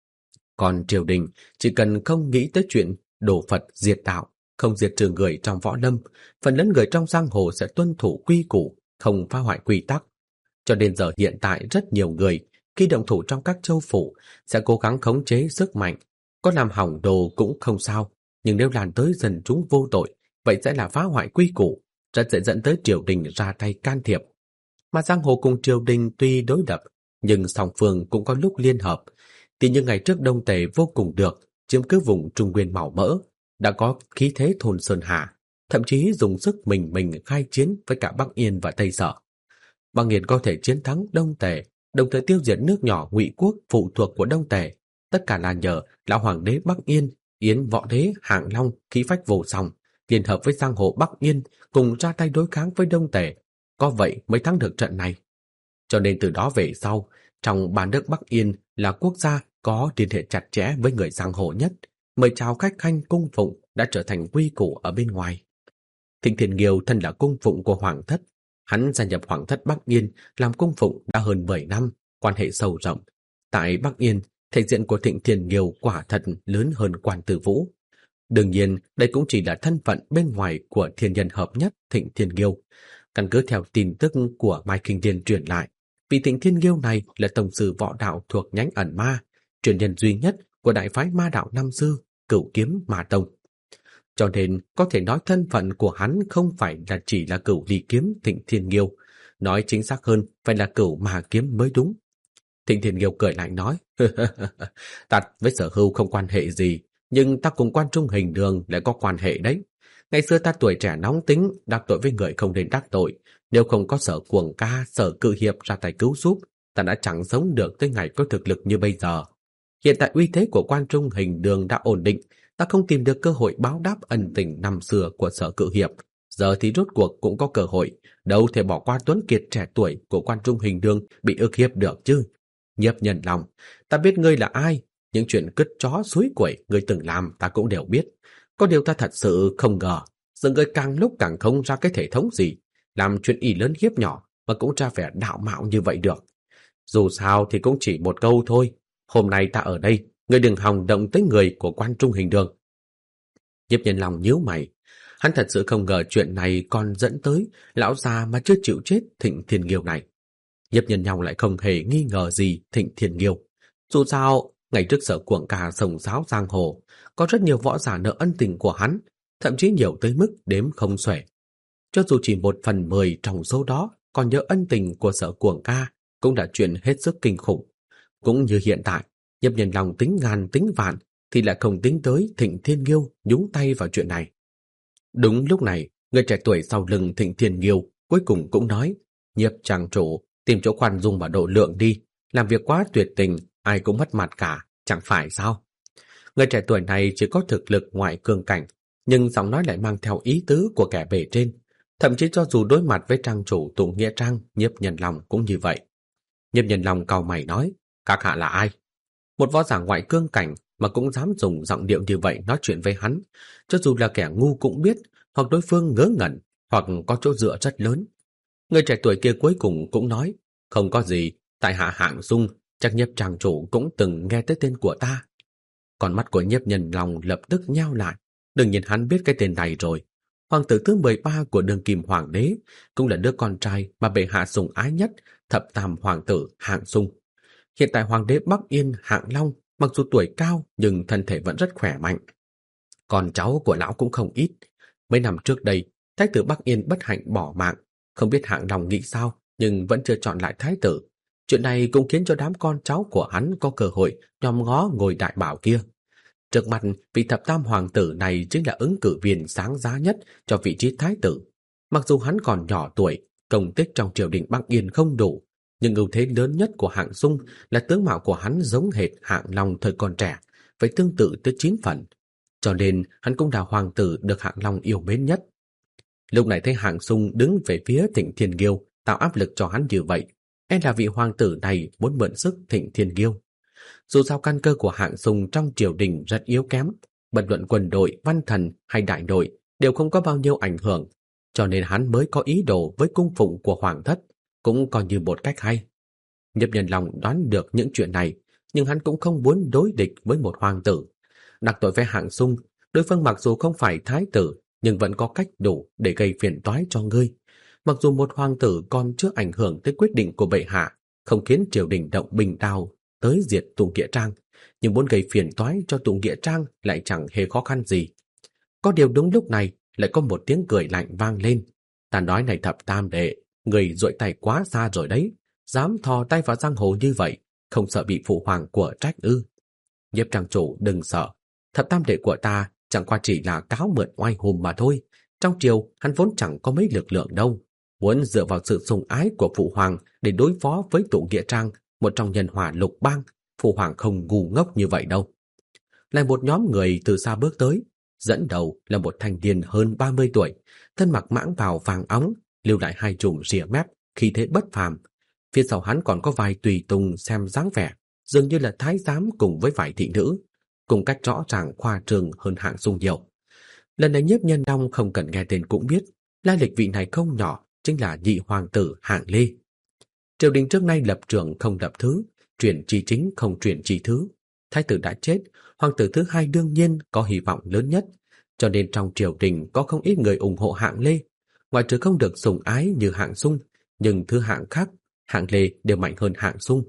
Còn triều đình chỉ cần không nghĩ tới chuyện đổ Phật diệt đạo, không diệt trừ người trong võ lâm, phần lớn người trong giang hồ sẽ tuân thủ quy củ, không phá hoại quy tắc. Cho đến giờ hiện tại rất nhiều người khi động thủ trong các châu phủ sẽ cố gắng khống chế sức mạnh, có làm hỏng đồ cũng không sao, nhưng nếu làm tới dân chúng vô tội, vậy sẽ là phá hoại quy củ, rất dễ dẫn tới triều đình ra tay can thiệp. Mà giang hồ cùng triều đình tuy đối lập, nhưng song phương cũng có lúc liên hợp. Thì như ngày trước Đông Tề vô cùng được, chiếm cứ vùng Trung Nguyên màu mỡ, đã có khí thế thôn sơn hà, thậm chí dùng sức mình khai chiến với cả Bắc Yên và Tây Sở. Bắc Yên có thể chiến thắng Đông Tề, đồng thời tiêu diệt nước nhỏ Ngụy Quốc phụ thuộc của Đông Tề, tất cả là nhờ lão hoàng đế Bắc Yên, Yến Võ Đế Hạng Long khí phách vô song, liên hợp với giang hồ Bắc Yên cùng ra tay đối kháng với Đông Tề, có vậy mới thắng được trận này. Cho nên từ đó về sau, trong ba nước Bắc Yên là quốc gia có liên hệ chặt chẽ với người giang hồ nhất, mời chào khách khanh cung phụng đã trở thành quy củ ở bên ngoài. Thịnh Thiên Nghiêu thân là cung phụng của hoàng thất, hắn gia nhập hoàng thất Bắc Yên làm cung phụng đã hơn 10 năm, quan hệ sâu rộng. Tại Bắc Yên, thể diện của Thịnh Thiên Nghiêu quả thật lớn hơn Quan Tử Vũ. Đương nhiên, đây cũng chỉ là thân phận bên ngoài của thiên nhân hợp nhất Thịnh Thiên Nghiêu. Căn cứ theo tin tức của Mai Kinh Điền truyền lại, vị Thịnh Thiên Nghiêu này là tổng sư võ đạo thuộc nhánh ẩn ma, truyền nhân duy nhất của đại phái ma đạo năm xưa, Cửu Kiếm Ma Tông. Cho nên có thể nói thân phận của hắn không phải là chỉ là Cửu Ly Kiếm Thịnh Thiên Nghiêu, nói chính xác hơn phải là Cửu Ma Kiếm mới đúng. Thịnh Thiên Nghiêu cười lại nói, ta với Sở Hưu không quan hệ gì, nhưng ta cùng Quan Trung Hình Đường lại có quan hệ đấy. Ngày xưa ta tuổi trẻ nóng tính, đắc tội với người không nên đắc tội, nếu không có Sở Cuồng Ca, Sở Cự Hiệp ra tay cứu giúp, ta đã chẳng sống được tới ngày có thực lực như bây giờ. Hiện tại uy thế của Quan Trung Hình Đường đã ổn định, ta không tìm được cơ hội báo đáp ân tình năm xưa của Sở Cự Hiệp, giờ thì rốt cuộc cũng có cơ hội, đâu thể bỏ qua tuấn kiệt trẻ tuổi của Quan Trung Hình Đường bị ức hiếp được chứ. Nhiếp Nhân Long, ta biết ngươi là ai, những chuyện cứt chó suối quẩy ngươi từng làm ta cũng đều biết. Có điều ta thật sự không ngờ, giờ ngươi càng lúc càng không ra cái thể thống gì, làm chuyện ỷ lớn hiếp nhỏ mà cũng ra vẻ đạo mạo như vậy được. Dù sao thì cũng chỉ một câu thôi, hôm nay ta ở đây, ngươi đừng hòng động tới người của Quan Trung Hình Đường. Nhiếp Nhân Long nhíu mày, hắn thật sự không ngờ chuyện này còn dẫn tới lão già mà chưa chịu chết Thịnh Thiên Nghiêu này. Nhiếp Nhân Long lại không hề nghi ngờ gì Thịnh Thiên Nghiêu. Dù sao, ngày trước Sở Cuồng Ca sông sáo giang hồ, có rất nhiều võ giả nợ ân tình của hắn, thậm chí nhiều tới mức đếm không xuể. Cho dù chỉ 1/10 trong số đó còn nhớ ân tình của Sở Cuồng Ca, cũng là chuyện hết sức kinh khủng. Cũng như hiện tại, Nhiếp Nhân Long tính ngàn tính vạn thì lại không tính tới Thịnh Thiên Nghiêu nhúng tay vào chuyện này. Đúng lúc này, người trẻ tuổi sau lưng Thịnh Thiên Nghiêu cuối cùng cũng nói, Nhiếp chàng chủ, tìm chỗ khoan dung và độ lượng đi, làm việc quá tuyệt tình, ai cũng mất mặt cả, chẳng phải sao? Người trẻ tuổi này chỉ có thực lực ngoại cương cảnh, nhưng giọng nói lại mang theo ý tứ của kẻ bề trên. Thậm chí cho dù đối mặt với trang chủ Tụng Nghĩa Trang, Nhiếp Nhân Long cũng như vậy. Nhiếp Nhân Long cau mày nói, các hạ là ai? Một võ giả ngoại cương cảnh mà cũng dám dùng giọng điệu như vậy nói chuyện với hắn, cho dù là kẻ ngu cũng biết, hoặc đối phương ngớ ngẩn, hoặc có chỗ dựa rất lớn. Người trẻ tuổi kia cuối cùng cũng nói, không có gì, tại hạ Hạng Dung, chắc Nhiếp trang chủ cũng từng nghe tới tên của ta. Con mắt của Nhiếp Nhân Long lập tức nheo lại, đương nhiên hắn biết cái tên này rồi. Hoàng tử thứ 13 của đương kim hoàng đế, cũng là đứa con trai mà bệ hạ sủng ái nhất, thập tam hoàng tử Hạng Dung. Hiện tại hoàng đế Bắc Yên Hạng Long, mặc dù tuổi cao nhưng thân thể vẫn rất khỏe mạnh. Con cháu của lão cũng không ít. Mấy năm trước đây, thái tử Bắc Yên bất hạnh bỏ mạng, không biết Hạng Long nghĩ sao, nhưng vẫn chưa chọn lại thái tử. Chuyện này cũng khiến cho đám con cháu của hắn có cơ hội nhòm ngó ngôi đại bảo kia. Trước mặt, vị thập tam hoàng tử này chính là ứng cử viên sáng giá nhất cho vị trí thái tử. Mặc dù hắn còn nhỏ tuổi, công tích trong triều đình Bắc Yên không đủ, Nhưng ưu thế lớn nhất của Hạng Sung là tướng mạo của hắn giống hệt Hạng Long thời còn trẻ, phải tương tự tới 9 phần. Cho nên hắn cũng là hoàng tử được Hạng Long yêu mến nhất. Lúc này thấy Hạng Sung đứng về phía Thịnh Thiên Kiêu, tạo áp lực cho hắn như vậy, e là vị hoàng tử này muốn mượn sức Thịnh Thiên Kiêu. Dù sao căn cơ của Hạng Sung trong triều đình rất yếu kém, bất luận quân đội, văn thần hay đại đội đều không có bao nhiêu ảnh hưởng, cho nên hắn mới có ý đồ với cung phụng của hoàng thất, cũng coi như một cách hay. Nhiếp Nhân Long đoán được những chuyện này, nhưng hắn cũng không muốn đối địch với một hoàng tử. Đặc tội với Hạng Sung, đối phương mặc dù không phải thái tử, nhưng vẫn có cách đủ để gây phiền toái cho ngươi. Mặc dù một hoàng tử còn chưa ảnh hưởng tới quyết định của bệ hạ, không khiến triều đình động binh đao tới diệt Tùng Nghĩa Trang, nhưng muốn gây phiền toái cho Tùng Nghĩa Trang lại chẳng hề khó khăn gì. Có điều đúng lúc này lại có một tiếng cười lạnh vang lên. Ta nói này Thập Tam đệ, người duỗi tay quá xa rồi đấy, dám thò tay vào giang hồ như vậy, không sợ bị phụ hoàng của trách ư? Nhiếp trang chủ đừng sợ, Thập Tam đệ của ta chẳng qua chỉ là cáo mượn oai hùng mà thôi. Trong triều hắn vốn chẳng có mấy lực lượng đâu, muốn dựa vào sự sủng ái của phụ hoàng để đối phó với Tụ Nghĩa Trang, một trong nhân hỏa lục bang, phụ hoàng không ngu ngốc như vậy đâu. Lại một nhóm người từ xa bước tới, dẫn đầu là một thanh niên hơn 30 tuổi, thân mặc mãng bào vàng óng, lưu lại hai chùm rìa mép, khí thế bất phàm. Phía sau hắn còn có vài tùy tùng xem dáng vẻ, dường như là thái giám cùng với vài thị nữ, cùng cách rõ ràng khoa trương hơn Hạng Sung nhiều. Lần này Nhiếp Nhân Long không cần nghe tên cũng biết, lai lịch vị này không nhỏ, chính là nhị hoàng tử Hạng Lê. Triều đình trước nay lập trường không lập thứ, truyền chi chính không truyền chi thứ. Thái tử đã chết, hoàng tử thứ hai đương nhiên có hy vọng lớn nhất, cho nên trong triều đình có không ít người ủng hộ Hạng Lê. Ngoại trừ không được sủng ái như Hạng Sung, nhưng thứ hạng khác, Hạng Lê đều mạnh hơn Hạng Sung.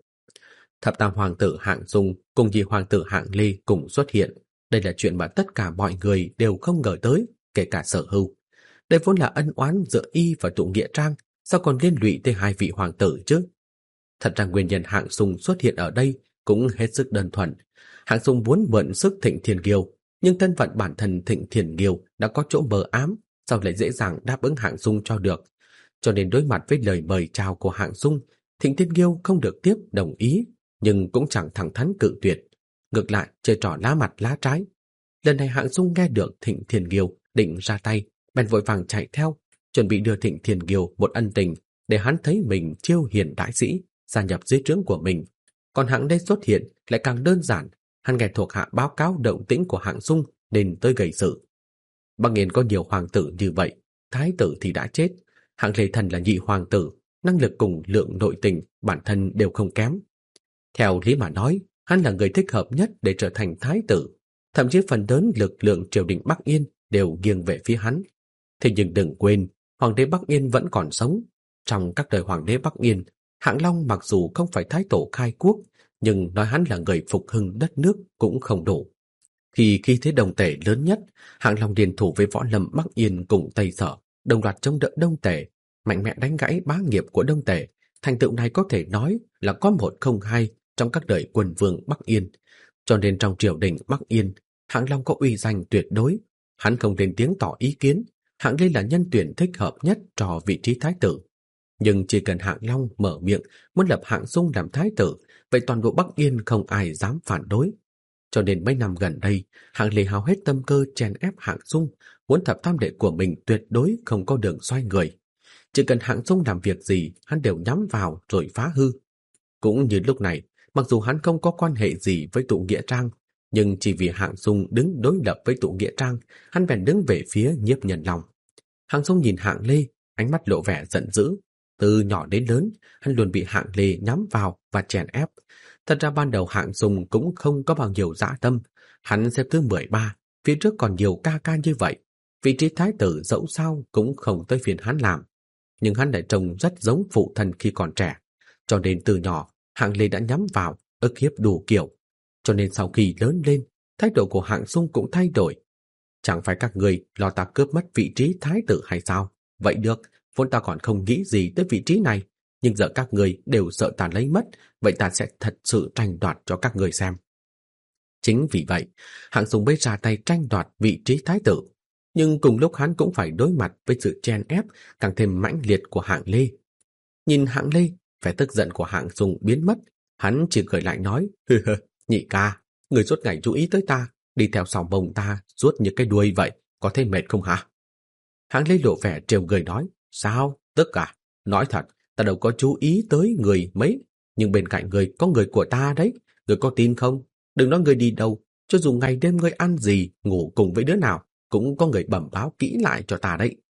Thập tam hoàng tử Hạng Sung cùng nhị hoàng tử Hạng Lê cùng xuất hiện. Đây là chuyện mà tất cả mọi người đều không ngờ tới, kể cả Sở Hưu. Đây vốn là ân oán giữa y và Tụ Nghĩa Trang, sao còn liên lụy tới hai vị hoàng tử chứ? Thật ra nguyên nhân Hạng Sung xuất hiện ở đây cũng hết sức đơn thuần. Hạng Sung muốn mượn sức Thịnh Thiên Kiêu, nhưng thân phận bản thân Thịnh Thiên Kiêu đã có chỗ mờ ám, sao lại dễ dàng đáp ứng Hạng Sung cho được? Cho nên đối mặt với lời mời chào của Hạng Sung, Thịnh Thiên Kiêu không được tiếp đồng ý, nhưng cũng chẳng thẳng thắn cự tuyệt. Ngược lại chơi trò lá mặt lá trái. Lần này Hạng Sung nghe được Thịnh Thiên Kiêu định ra tay, bèn vội vàng chạy theo, chuẩn bị đưa Thịnh Thiên Kiêu một ân tình để hắn thấy mình chiêu hiền đại sĩ, gia nhập dưới trướng của mình. Còn Hạng Lê xuất hiện lại càng đơn giản, hắn nghe thuộc hạ báo cáo động tĩnh của Hạng Sung nên tới gây sự. Bắc Yên có nhiều hoàng tử như vậy, thái tử thì đã chết, Hạng Lê thần là nhị hoàng tử, năng lực cùng lượng nội tình bản thân đều không kém. Theo lý mà nói, hắn là người thích hợp nhất để trở thành thái tử, thậm chí phần lớn lực lượng triều đình Bắc Yên đều nghiêng về phía hắn. Thế nhưng đừng quên, hoàng đế Bắc Yên vẫn còn sống. Trong các đời hoàng đế Bắc Yên, Hạng Long mặc dù không phải thái tổ khai quốc, nhưng nói hắn là người phục hưng đất nước cũng không đủ. Khi thế Đông Tể lớn nhất, Hạng Long liên thủ với võ lâm Bắc Yên cùng Tây Sở, đồng loạt chống đỡ Đông Tể, mạnh mẽ đánh gãy bá nghiệp của Đông Tể. Thành tựu này có thể nói là có một không hai trong các đời quân vương Bắc Yên. Cho nên trong triều đình Bắc Yên, Hạng Long có uy danh tuyệt đối. Hắn không lên tiếng tỏ ý kiến, Hạng Lê là nhân tuyển thích hợp nhất cho vị trí thái tử. Nhưng chỉ cần Hạng Long mở miệng muốn lập Hạng Sung làm thái tử, vậy toàn bộ Bắc Yên không ai dám phản đối. Cho nên mấy năm gần đây, Hạng Lê hao hết tâm cơ chèn ép Hạng Sung, muốn thập tam đệ của mình tuyệt đối không có đường xoay người. Chỉ cần Hạng Sung làm việc gì, hắn đều nhắm vào rồi phá hư. Cũng như lúc này, mặc dù hắn không có quan hệ gì với Tụ Nghĩa Trang, nhưng chỉ vì Hạng Sung đứng đối lập với Tụ Nghĩa Trang, hắn bèn đứng về phía Nhiếp Nhân Long. Hạng Sung nhìn Hạng Lê, ánh mắt lộ vẻ giận dữ. Từ nhỏ đến lớn, hắn luôn bị Hạng Lê nhắm vào và chèn ép. Thật ra ban đầu Hạng Sung cũng không có bao nhiêu dã tâm. Hắn xếp thứ 13, phía trước còn nhiều ca ca như vậy. Vị trí thái tử dẫu sao cũng không tới phiên hắn làm. Nhưng hắn lại trông rất giống phụ thân khi còn trẻ. Cho nên từ nhỏ, Hạng Lê đã nhắm vào, ức hiếp đủ kiểu. Cho nên sau khi lớn lên, thái độ của Hạng Sung cũng thay đổi. Chẳng phải các người lo ta cướp mất vị trí thái tử hay sao? Vậy được, vốn ta còn không nghĩ gì tới vị trí này, nhưng giờ các người đều sợ ta lấy mất, vậy ta sẽ thật sự tranh đoạt cho các người xem. Chính vì vậy, Hạng Sung mới ra tay tranh đoạt vị trí thái tử. Nhưng cùng lúc hắn cũng phải đối mặt với sự chen ép càng thêm mãnh liệt của Hạng Lê. Nhìn Hạng Lê, Vẻ tức giận của Hạng Dung biến mất, hắn chỉ cười lại nói, nhị ca, người suốt ngày chú ý tới ta, đi theo sau bồng ta suốt như cái đuôi vậy, có thấy mệt không hả? Hạng Lê lộ vẻ trêu cười nói, sao, tức à? Nói thật, ta đâu có chú ý tới người mấy, nhưng bên cạnh người có người của ta đấy, người có tin không? Đừng nói người đi đâu, cho dù ngày đêm người ăn gì, ngủ cùng với đứa nào, cũng có người bẩm báo kỹ lại cho ta đấy.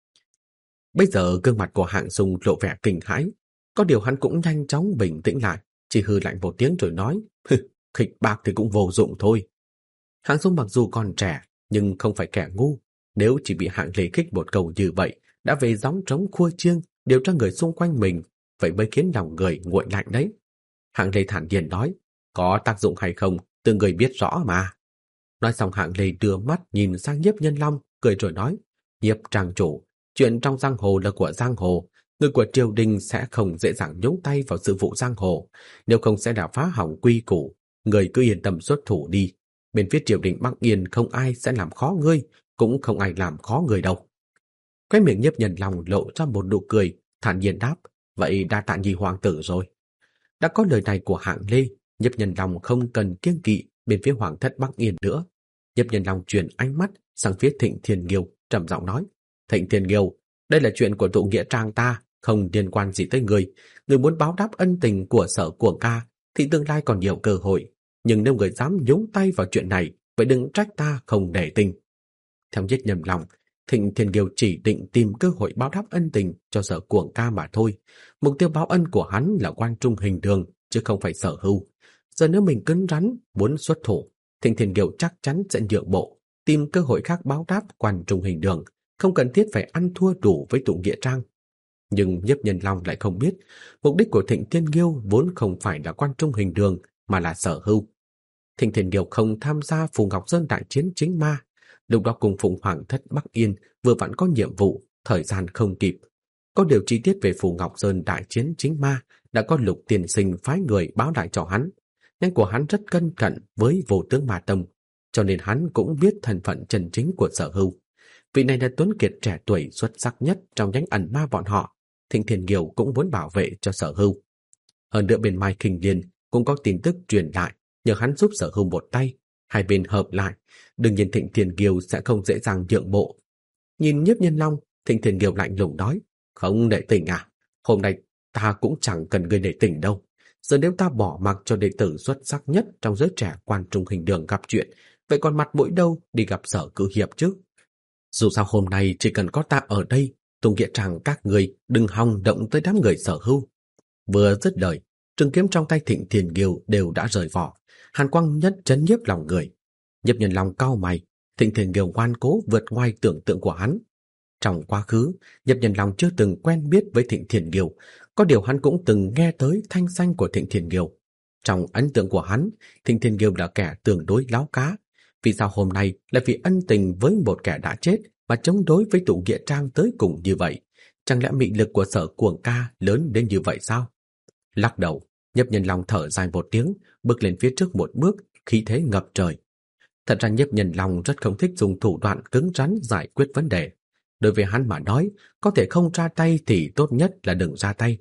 Bây giờ gương mặt của Hạng Dung lộ vẻ kinh hãi, có điều hắn cũng nhanh chóng bình tĩnh lại, chỉ hừ lạnh một tiếng rồi nói, khịch bạc thì cũng vô dụng thôi. Hạng Dung mặc dù còn trẻ, nhưng không phải kẻ ngu, nếu chỉ bị Hạng Lê khích một câu như vậy, đã về gióng trống khua chiêng điều tra người xung quanh mình, vậy mới khiến lòng người nguội lạnh đấy. Hạng Lê thản nhiên nói, có tác dụng hay không, từng người biết rõ mà. Nói xong Hạng Lê đưa mắt nhìn sang Nhiếp Nhân Long, cười rồi nói, Nhiếp trang chủ, chuyện trong giang hồ là của giang hồ, người của triều đình sẽ không dễ dàng nhúng tay vào sự vụ giang hồ, nếu không sẽ đả phá hỏng quy củ, người cứ yên tâm xuất thủ đi. Bên phía triều đình Bắc Yên không ai sẽ làm khó ngươi, cũng không ai làm khó người đâu. Cái miệng Nhiếp Nhân Long lộ ra một nụ cười, thản nhiên đáp, vậy đa tạ Nhi hoàng tử rồi. Đã có lời này của Hạng Lê, Nhiếp Nhân Long không cần kiêng kỵ bên phía hoàng thất Bắc Yên nữa. Nhiếp Nhân Long chuyển ánh mắt sang phía Thịnh Thiên Nghiêu, trầm giọng nói, Thịnh Thiên Nghiêu, đây là chuyện của tụ nghĩa trang ta, không liên quan gì tới người. Người muốn báo đáp ân tình của Sở Cuồng ca thì tương lai còn nhiều cơ hội, nhưng nếu người dám nhúng tay vào chuyện này, vậy đừng trách ta không để tình. Theo Nhiếp Nhân Long, Thịnh Thiên Nghiêu chỉ định tìm cơ hội báo đáp ân tình cho Sở Cuồng ca mà thôi. Mục tiêu báo ân của hắn là Quan Trung Hình Đường, chứ không phải Sở Hưu. Giờ nếu mình cứng rắn muốn xuất thủ, Thịnh Thiên Nghiêu chắc chắn sẽ nhượng bộ, tìm cơ hội khác báo đáp Quan Trung Hình Đường, không cần thiết phải ăn thua đủ với tụ nghĩa trang. Nhưng Nhiếp Nhân Long lại không biết, mục đích của Thịnh Thiên Nghiêu vốn không phải là Quan Trung Hình Đường, mà là Sở Hưu. Thịnh Thiên Nghiêu không tham gia Phù Ngọc Sơn đại chiến chính ma, lúc đó cùng Phụng Hoàng thất Bắc Yên vừa vặn có nhiệm vụ, thời gian không kịp. Có điều chi tiết về Phù Ngọc Sơn đại chiến chính ma đã có Lục Tiên Sinh phái người báo lại cho hắn. Nhanh của hắn rất cân cận với Vô Tướng Ma Tông, cho nên hắn cũng biết thân phận chân chính của Sở Hưu. Vị này là tuấn kiệt trẻ tuổi xuất sắc nhất trong nhánh ẩn ma bọn họ. Thịnh Thiên Nghiêu cũng muốn bảo vệ cho Sở Hưu. Hơn nữa bên Mai Kinh Liên cũng có tin tức truyền lại, nhờ hắn giúp Sở Hưu một tay, hai bên hợp lại, đương nhiên Thịnh Thiên Nghiêu sẽ không dễ dàng nhượng bộ. Nhìn Nhiếp Nhân Long, Thịnh Thiên Nghiêu lạnh lùng nói, không đệ tình à? Hôm nay ta cũng chẳng cần người đệ tình đâu. Giờ nếu ta bỏ mặc cho đệ tử xuất sắc nhất trong giới trẻ Quan Trung Hình Đường gặp chuyện, vậy còn mặt mũi đâu đi gặp Sở Cử Hiệp chứ? Dù sao hôm nay chỉ cần có ta ở đây, Tùng Nghĩa Trang các người đừng hòng động tới đám người Sở Hưu. Vừa dứt lời, trường kiếm trong tay Thịnh Thiên Nghiêu đều đã rời vỏ, hàn quang nhất chấn nhiếp lòng người. Nhiếp Nhân Long cau mày, Thịnh Thiên Nghiêu ngoan cố vượt ngoài tưởng tượng của hắn. Trong quá khứ, Nhiếp Nhân Long chưa từng quen biết với Thịnh Thiên Nghiêu, có điều hắn cũng từng nghe tới thanh danh của Thịnh Thiên Nghiêu. Trong ấn tượng của hắn, Thịnh Thiên Nghiêu là kẻ tương đối láo cá. Vì sao hôm nay lại vì ân tình với một kẻ đã chết mà chống đối với Tụ Nghĩa Trang tới cùng như vậy? Chẳng lẽ mị lực của Sở Cuồng ca lớn đến như vậy sao? Lắc đầu, Nhiếp Nhân Long thở dài một tiếng, bước lên phía trước một bước, khí thế ngập trời. Thật ra Nhiếp Nhân Long rất không thích dùng thủ đoạn cứng rắn giải quyết vấn đề. Đối với hắn mà nói, có thể không ra tay thì tốt nhất là đừng ra tay.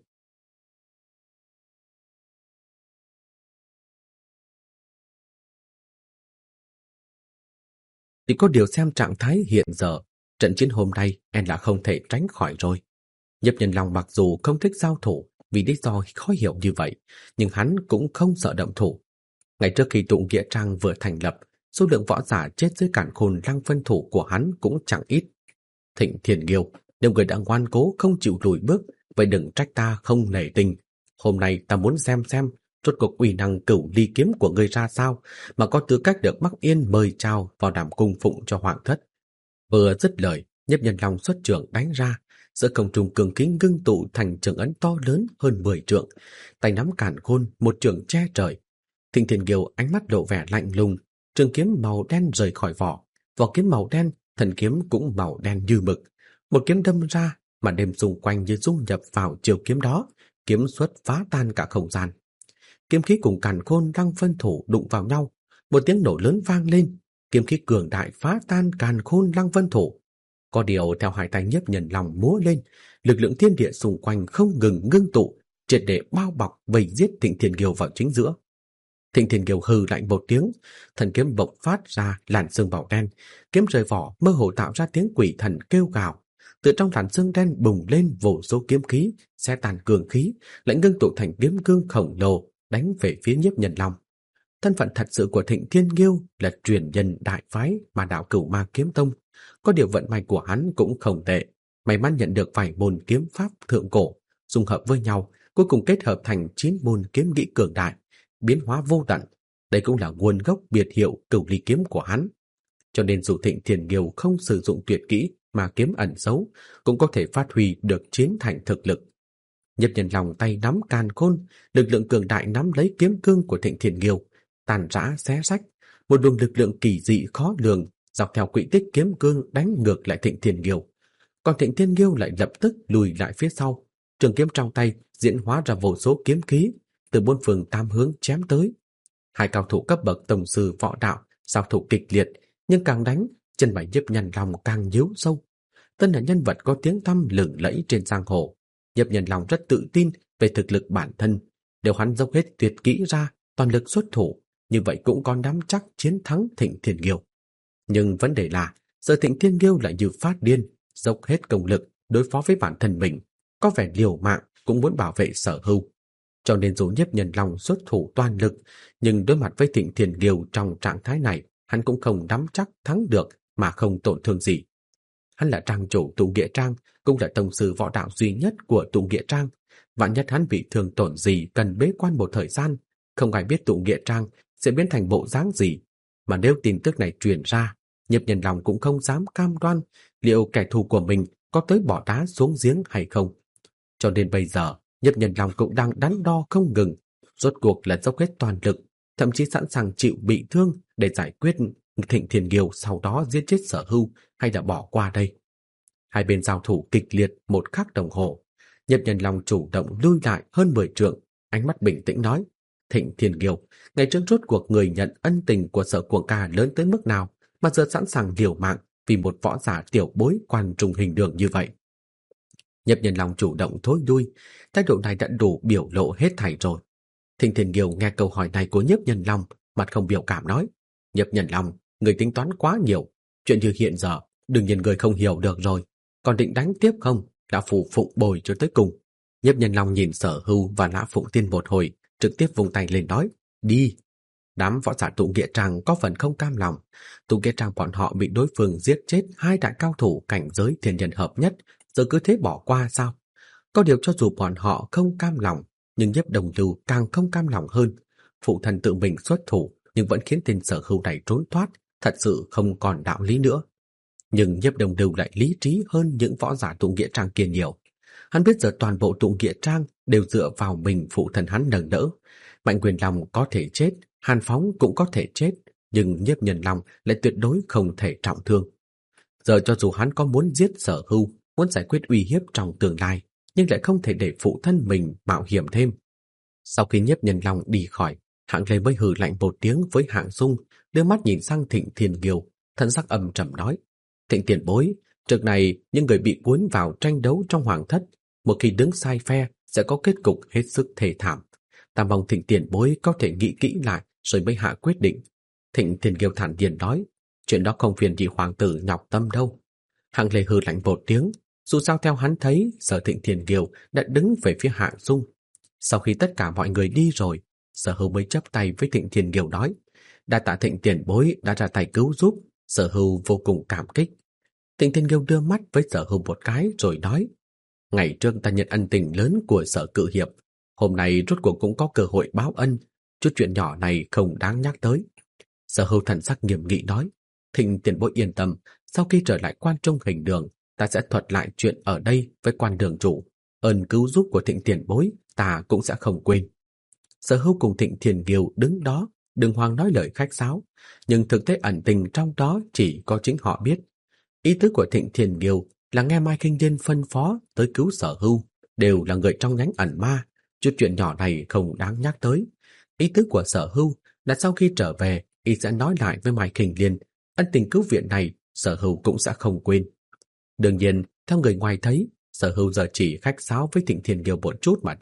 Thì có điều xem trạng thái hiện giờ, trận chiến hôm nay em là không thể tránh khỏi rồi. Nhiếp Nhân Long mặc dù không thích giao thủ vì lý do khó hiểu như vậy, nhưng hắn cũng không sợ động thủ. Ngày trước khi Tụ Nghĩa Trang vừa thành lập, số lượng võ giả chết dưới Càn Khôn Lăng Phân thủ của hắn cũng chẳng ít. Thịnh Thiên Nghiêu, nếu người đã ngoan cố không chịu lùi bước, vậy đừng trách ta không nể tình. Hôm nay ta muốn xem rốt cuộc uy năng Cửu Ly kiếm của ngươi ra sao mà có tư cách được Bắc Yên mời chào vào đảm cung phụng cho hoàng thất. Vừa dứt lời, Nhiếp Nhân Long xuất trưởng đánh ra, giữa không trung cường khí ngưng tụ thành trường ấn to lớn hơn 10 trượng, tay nắm Càn Khôn một trường che trời. Thịnh Thiên Nghiêu ánh mắt lộ vẻ lạnh lùng, trường kiếm màu đen rời khỏi vỏ, vỏ kiếm màu đen, thần kiếm cũng màu đen như mực. Một kiếm đâm ra, mà đêm xung quanh như dung nhập vào chiều kiếm đó, kiếm xuất phá tan cả không gian. Kiếm khí cùng Càn Khôn Lăng Phân thủ đụng vào nhau, một tiếng nổ lớn vang lên, kiếm khí cường đại phá tan Càn Khôn Lăng Phân thủ. Có điều theo hai tay Nhiếp Nhân Long múa lên, lực lượng thiên địa xung quanh không ngừng ngưng tụ, triệt để bao bọc vây giết Thịnh Thiên Kiều vào chính giữa. Thịnh Thiên Kiều hừ lạnh một tiếng, thần kiếm bộc phát ra làn sương màu đen, kiếm rời vỏ mơ hồ tạo ra tiếng quỷ thần kêu gào. Từ trong làn sương đen bùng lên vô số kiếm khí, xé tan cường khí, lại ngưng tụ thành kiếm cương khổng lồ đánh về phía Nhiếp Nhân Long. Thân phận thật sự của Thịnh Thiên Kiêu là truyền nhân đại phái mà đạo Cửu Ma Kiếm Tông, có điều vận may của hắn cũng không tệ, may mắn nhận được vài môn kiếm pháp thượng cổ, dung hợp với nhau, cuối cùng kết hợp thành 9 môn kiếm kỹ cường đại, biến hóa vô tận. Đây cũng là nguồn gốc biệt hiệu Cửu Ly kiếm của hắn. Cho nên dù Thịnh Thiên Kiêu không sử dụng tuyệt kỹ mà kiếm ẩn giấu, cũng có thể phát huy được chiến thành thực lực. Nhiếp Nhân Long tay nắm càn khôn, lực lượng cường đại nắm lấy kiếm cương của Thịnh Thiên Kiêu, tàn rã xé rách, một luồng lực lượng kỳ dị khó lường dọc theo quỹ tích kiếm cương đánh ngược lại Thịnh Thiên Kiêu. Còn Thịnh Thiên Kiêu lại lập tức lùi lại phía sau, trường kiếm trong tay diễn hóa ra vô số kiếm khí từ bốn phương tám hướng chém tới. Hai cao thủ cấp bậc tổng sư võ đạo giao thủ kịch liệt, nhưng càng đánh, chân mày Nhiếp Nhân Long càng nhíu sâu. Tân là nhân vật có tiếng tăm lừng lẫy trên giang hồ, Nhiếp Nhân Long rất tự tin về thực lực bản thân. Nếu hắn dốc hết tuyệt kỹ ra, toàn lực xuất thủ, như vậy cũng có nắm chắc chiến thắng Thịnh Thiên Kiêu. Nhưng vấn đề là, giờ Thịnh Thiên Kiêu lại như phát điên, dốc hết công lực đối phó với bản thân mình, có vẻ liều mạng cũng muốn bảo vệ Sở Hưu. Cho nên dù Nhiếp Nhân Long xuất thủ toàn lực, nhưng đối mặt với Thịnh Thiên Kiêu trong trạng thái này, hắn cũng không nắm chắc thắng được mà không tổn thương gì. Hắn là trang chủ Tụ Nghĩa Trang, cũng là tông sư võ đạo duy nhất của Tụ Nghĩa Trang. Vạn nhất hắn bị thương tổn gì cần bế quan một thời gian, không ai biết Tụ Nghĩa Trang sẽ biến thành bộ dáng gì. Mà nếu tin tức này truyền ra, Nhiếp Nhân Long cũng không dám cam đoan liệu kẻ thù của mình có tới bỏ đá xuống giếng hay không. Cho nên bây giờ, Nhiếp Nhân Long cũng đang đắn đo không ngừng, rốt cuộc là dốc hết toàn lực, thậm chí sẵn sàng chịu bị thương để giải quyết Thịnh Thiên Kiêu, sau đó giết chết Sở Hưu hay là bỏ qua đây. Hai bên giao thủ kịch liệt một khắc đồng hồ. Nhiếp Nhân Long chủ động lui lại hơn 10 trượng, ánh mắt bình tĩnh nói: Thịnh Thiên Kiêu, ngày trước rốt cuộc người nhận ân tình của Sở Cuồng Ca lớn tới mức nào mà giờ sẵn sàng liều mạng vì một võ giả tiểu bối quan trùng hình đường như vậy. Nhiếp Nhân Long chủ động thối lui, thái độ này đã đủ biểu lộ hết thảy rồi. Thịnh Thiên Kiêu nghe câu hỏi này của Nhiếp Nhân Long, mặt không biểu cảm nói: Nhiếp Nhân Long, người tính toán quá nhiều, chuyện như hiện giờ đương nhiên người không hiểu được rồi, còn định đánh tiếp không? Đã phủ phụng bồi cho tới cùng. Nhiếp Nhân Long nhìn Sở Hưu và Lã Phụng Tiên một hồi, trực tiếp vung tay lên nói: đi. Đám võ giả Tụ Nghĩa Trang có phần không cam lòng. Tụ Nghĩa Trang bọn họ bị đối phương giết chết hai đại cao thủ cảnh giới thiên nhân hợp nhất, giờ cứ thế bỏ qua sao? Có điều cho dù bọn họ không cam lòng, nhưng Nhiếp Đồng Lưu càng không cam lòng hơn. Phụ thân tự mình xuất thủ, nhưng vẫn khiến tên Sở Hưu này trốn thoát, thật sự không còn đạo lý nữa. Nhưng Nhiếp Đồng Lưu lại lý trí hơn những võ giả Tụ Nghĩa Trang kia nhiều. Hắn biết giờ toàn bộ Tụ Nghĩa Trang đều dựa vào mình phụ thân hắn nâng đỡ. Mạnh Quyền Long có thể chết, Hàn Phóng cũng có thể chết, nhưng Nhiếp Nhân Long lại tuyệt đối không thể trọng thương. Giờ cho dù hắn có muốn giết Sở Hưu, muốn giải quyết uy hiếp trong tương lai, nhưng lại không thể để phụ thân mình mạo hiểm thêm. Sau khi Nhiếp Nhân Long đi khỏi, Hạng Lê mới hừ lạnh một tiếng với Hạng Dung, đưa mắt nhìn sang Thịnh Thiên Kiêu, thân sắc âm trầm nói: Thịnh tiền bối, trước này những người bị cuốn vào tranh đấu trong hoàng thất, một khi đứng sai phe sẽ có kết cục hết sức thê thảm. Ta mong Thịnh tiền bối có thể nghĩ kỹ lại rồi mới hạ quyết định. Thịnh Thiên Kiêu thản nhiên nói: chuyện đó không phiền gì hoàng tử nhọc tâm đâu. Hạng Lê hừ lạnh một tiếng, dù sao theo hắn thấy, Sở Thịnh Thiên Kiêu đã đứng về phía Hạng Dung. Sau khi tất cả mọi người đi rồi, Sở Hưu mới chắp tay với Thịnh Thiên Kiêu nói: đa tạ Thịnh tiền bối đã ra tay cứu giúp, Sở Hưu vô cùng cảm kích. Thịnh Thiên Kiêu đưa mắt với Sở Hưu một cái rồi nói: ngày trước ta nhận ân tình lớn của Sở Cự Hiệp, hôm nay rốt cuộc cũng có cơ hội báo ân, chút chuyện nhỏ này không đáng nhắc tới. Sở Hưu thần sắc nghiêm nghị nói: Thịnh tiền bối yên tâm, sau khi trở lại Quan Trung Hình Đường, ta sẽ thuật lại chuyện ở đây với Quan đường chủ, ơn cứu giúp của Thịnh tiền bối ta cũng sẽ không quên. Sở Hưu cùng Thịnh Thiên Kiêu đứng đó, đừng hoàng nói lời khách sáo, nhưng thực tế ẩn tình trong đó chỉ có chính họ biết. Ý tứ của Thịnh Thiên Kiêu là nghe Mai Kinh Điên phân phó tới cứu Sở Hưu, đều là người trong nhánh ẩn ma, chút chuyện nhỏ này không đáng nhắc tới. Ý tứ của Sở Hưu là sau khi trở về, y sẽ nói lại với Mai Kinh Điên, ân tình cứu viện này Sở Hưu cũng sẽ không quên. Đương nhiên, theo người ngoài thấy, Sở Hưu giờ chỉ khách sáo với Thịnh Thiên Kiêu một chút mà thôi,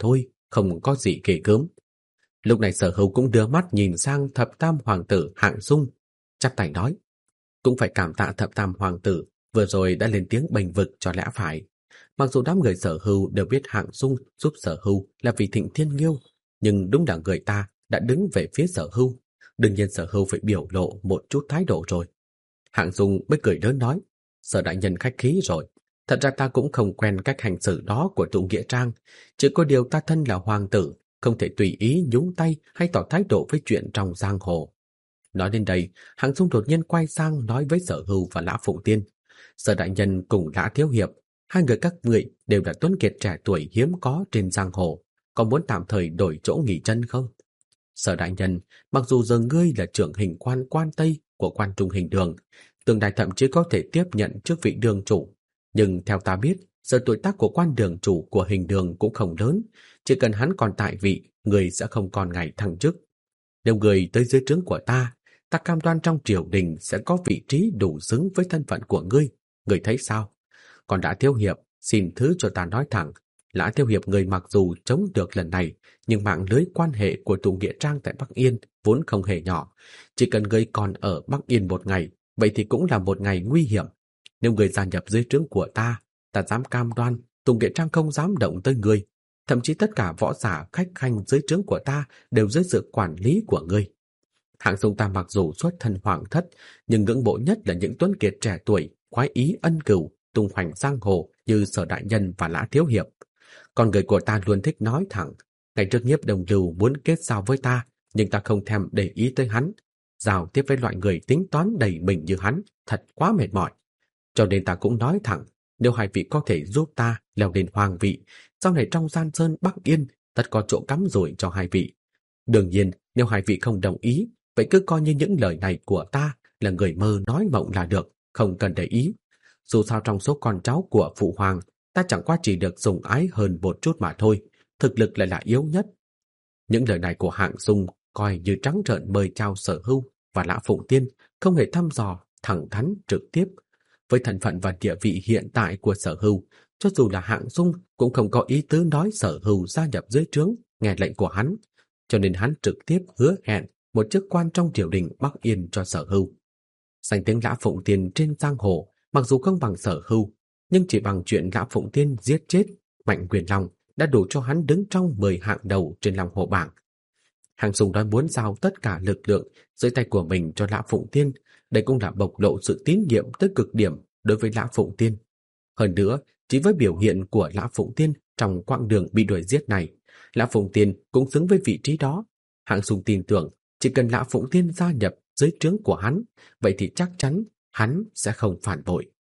không có gì ghê gớm. Lúc này Sở Hưu cũng đưa mắt nhìn sang thập tam hoàng tử Hạng Sung, chắp tay nói, cũng phải cảm tạ thập tam hoàng tử vừa rồi đã lên tiếng bênh vực cho lẽ phải. Mặc dù đám người Sở Hưu đều biết Hạng Sung giúp Sở Hưu là vì Thịnh Thiên Nghiêu, nhưng đúng là người ta đã đứng về phía Sở Hưu, đương nhiên Sở Hưu phải biểu lộ một chút thái độ rồi. Hạng Sung mới cười lớn nói, Sở đại nhân khách khí rồi, thật ra ta cũng không quen cách hành xử đó của Tụ Nghĩa Trang, chỉ có điều ta thân là hoàng tử, không thể tùy ý nhúng tay hay tỏ thái độ với chuyện trong giang hồ. Nói đến đây, Hạng Sung đột nhiên quay sang nói với Sở Hưu và Lã Phụng Tiên, Sở đại nhân cùng Lã thiếu hiệp, hai người các ngươi đều là tuấn kiệt trẻ tuổi hiếm có trên giang hồ, có muốn tạm thời đổi chỗ nghỉ chân không? Sở đại nhân, mặc dù giờ ngươi là trưởng hình quan quan Tây của quan trung hình đường, tương lai thậm chí có thể tiếp nhận chức vị đường chủ, nhưng theo ta biết, giờ tuổi tác của quan đường chủ của hình đường cũng không lớn, chỉ cần hắn còn tại vị, người sẽ không còn ngày thăng chức. Nếu người tới dưới trướng của ta, ta cam đoan trong triều đình sẽ có vị trí đủ xứng với thân phận của ngươi, người thấy sao? Còn Lã thiếu hiệp, xin thứ cho ta nói thẳng, Lã thiếu hiệp người mặc dù chống được lần này, nhưng mạng lưới quan hệ của Tụ Nghĩa Trang tại Bắc Yên vốn không hề nhỏ. Chỉ cần người còn ở Bắc Yên một ngày, vậy thì cũng là một ngày nguy hiểm. Nếu người gia nhập dưới trướng của ta, ta dám cam đoan Tụ Nghĩa Trang không dám động tới người. Thậm chí tất cả võ giả khách khanh dưới trướng của ta đều dưới sự quản lý của ngươi. Hạng Sung ta mặc dù xuất thân hoàng thất, nhưng ngưỡng mộ nhất là những tuấn kiệt trẻ tuổi, khoái ý ân cửu, tung hoành giang hồ như Sở đại nhân và Lã thiếu hiệp. Con người của ta luôn thích nói thẳng, ngày trước Nhiếp Đồng Lưu muốn kết giao với ta, nhưng ta không thèm để ý tới hắn. Giao tiếp với loại người tính toán đầy mình như hắn, thật quá mệt mỏi. Cho nên ta cũng nói thẳng, nếu hai vị có thể giúp ta leo lên hoàng vị, sau này trong Gian Sơn Bắc Yên tất có chỗ cắm rủi cho hai vị. Đương nhiên, nếu hai vị không đồng ý, vậy cứ coi như những lời này của ta là người mơ nói mộng là được, không cần để ý. Dù sao trong số con cháu của phụ hoàng, ta chẳng qua chỉ được sủng ái hơn một chút mà thôi, thực lực lại là yếu nhất. Những lời này của Hạng Sung coi như trắng trợn mời chào Sở Hưu và Lã Phụng Tiên, không hề thăm dò, thẳng thắn trực tiếp. Với thân phận và địa vị hiện tại của Sở Hưu, cho dù là Hạng Sung cũng không có ý tứ nói Sở Hưu gia nhập dưới trướng, nghe lệnh của hắn, cho nên hắn trực tiếp hứa hẹn một chức quan trong triều đình Bắc Yên cho Sở Hưu. Danh tiếng Lã Phụng Tiên trên giang hồ mặc dù không bằng Sở Hưu, nhưng chỉ bằng chuyện Lã Phụng Tiên giết chết Mạnh Quyền Long đã đủ cho hắn đứng trong 10 hạng đầu trên Long Hồ bảng. Hạng Sung nói muốn giao tất cả lực lượng dưới tay của mình cho Lã Phụng Tiên, đây cũng là bộc lộ sự tín nhiệm tới cực điểm đối với Lã Phụng Tiên. Hơn nữa, chỉ với biểu hiện của Lã Phụng Tiên trong quãng đường bị đuổi giết này, Lã Phụng Tiên cũng xứng với vị trí đó. Hạng Sung tin tưởng chỉ cần Lã Phụng Tiên gia nhập dưới trướng của hắn, vậy thì chắc chắn hắn sẽ không phản bội.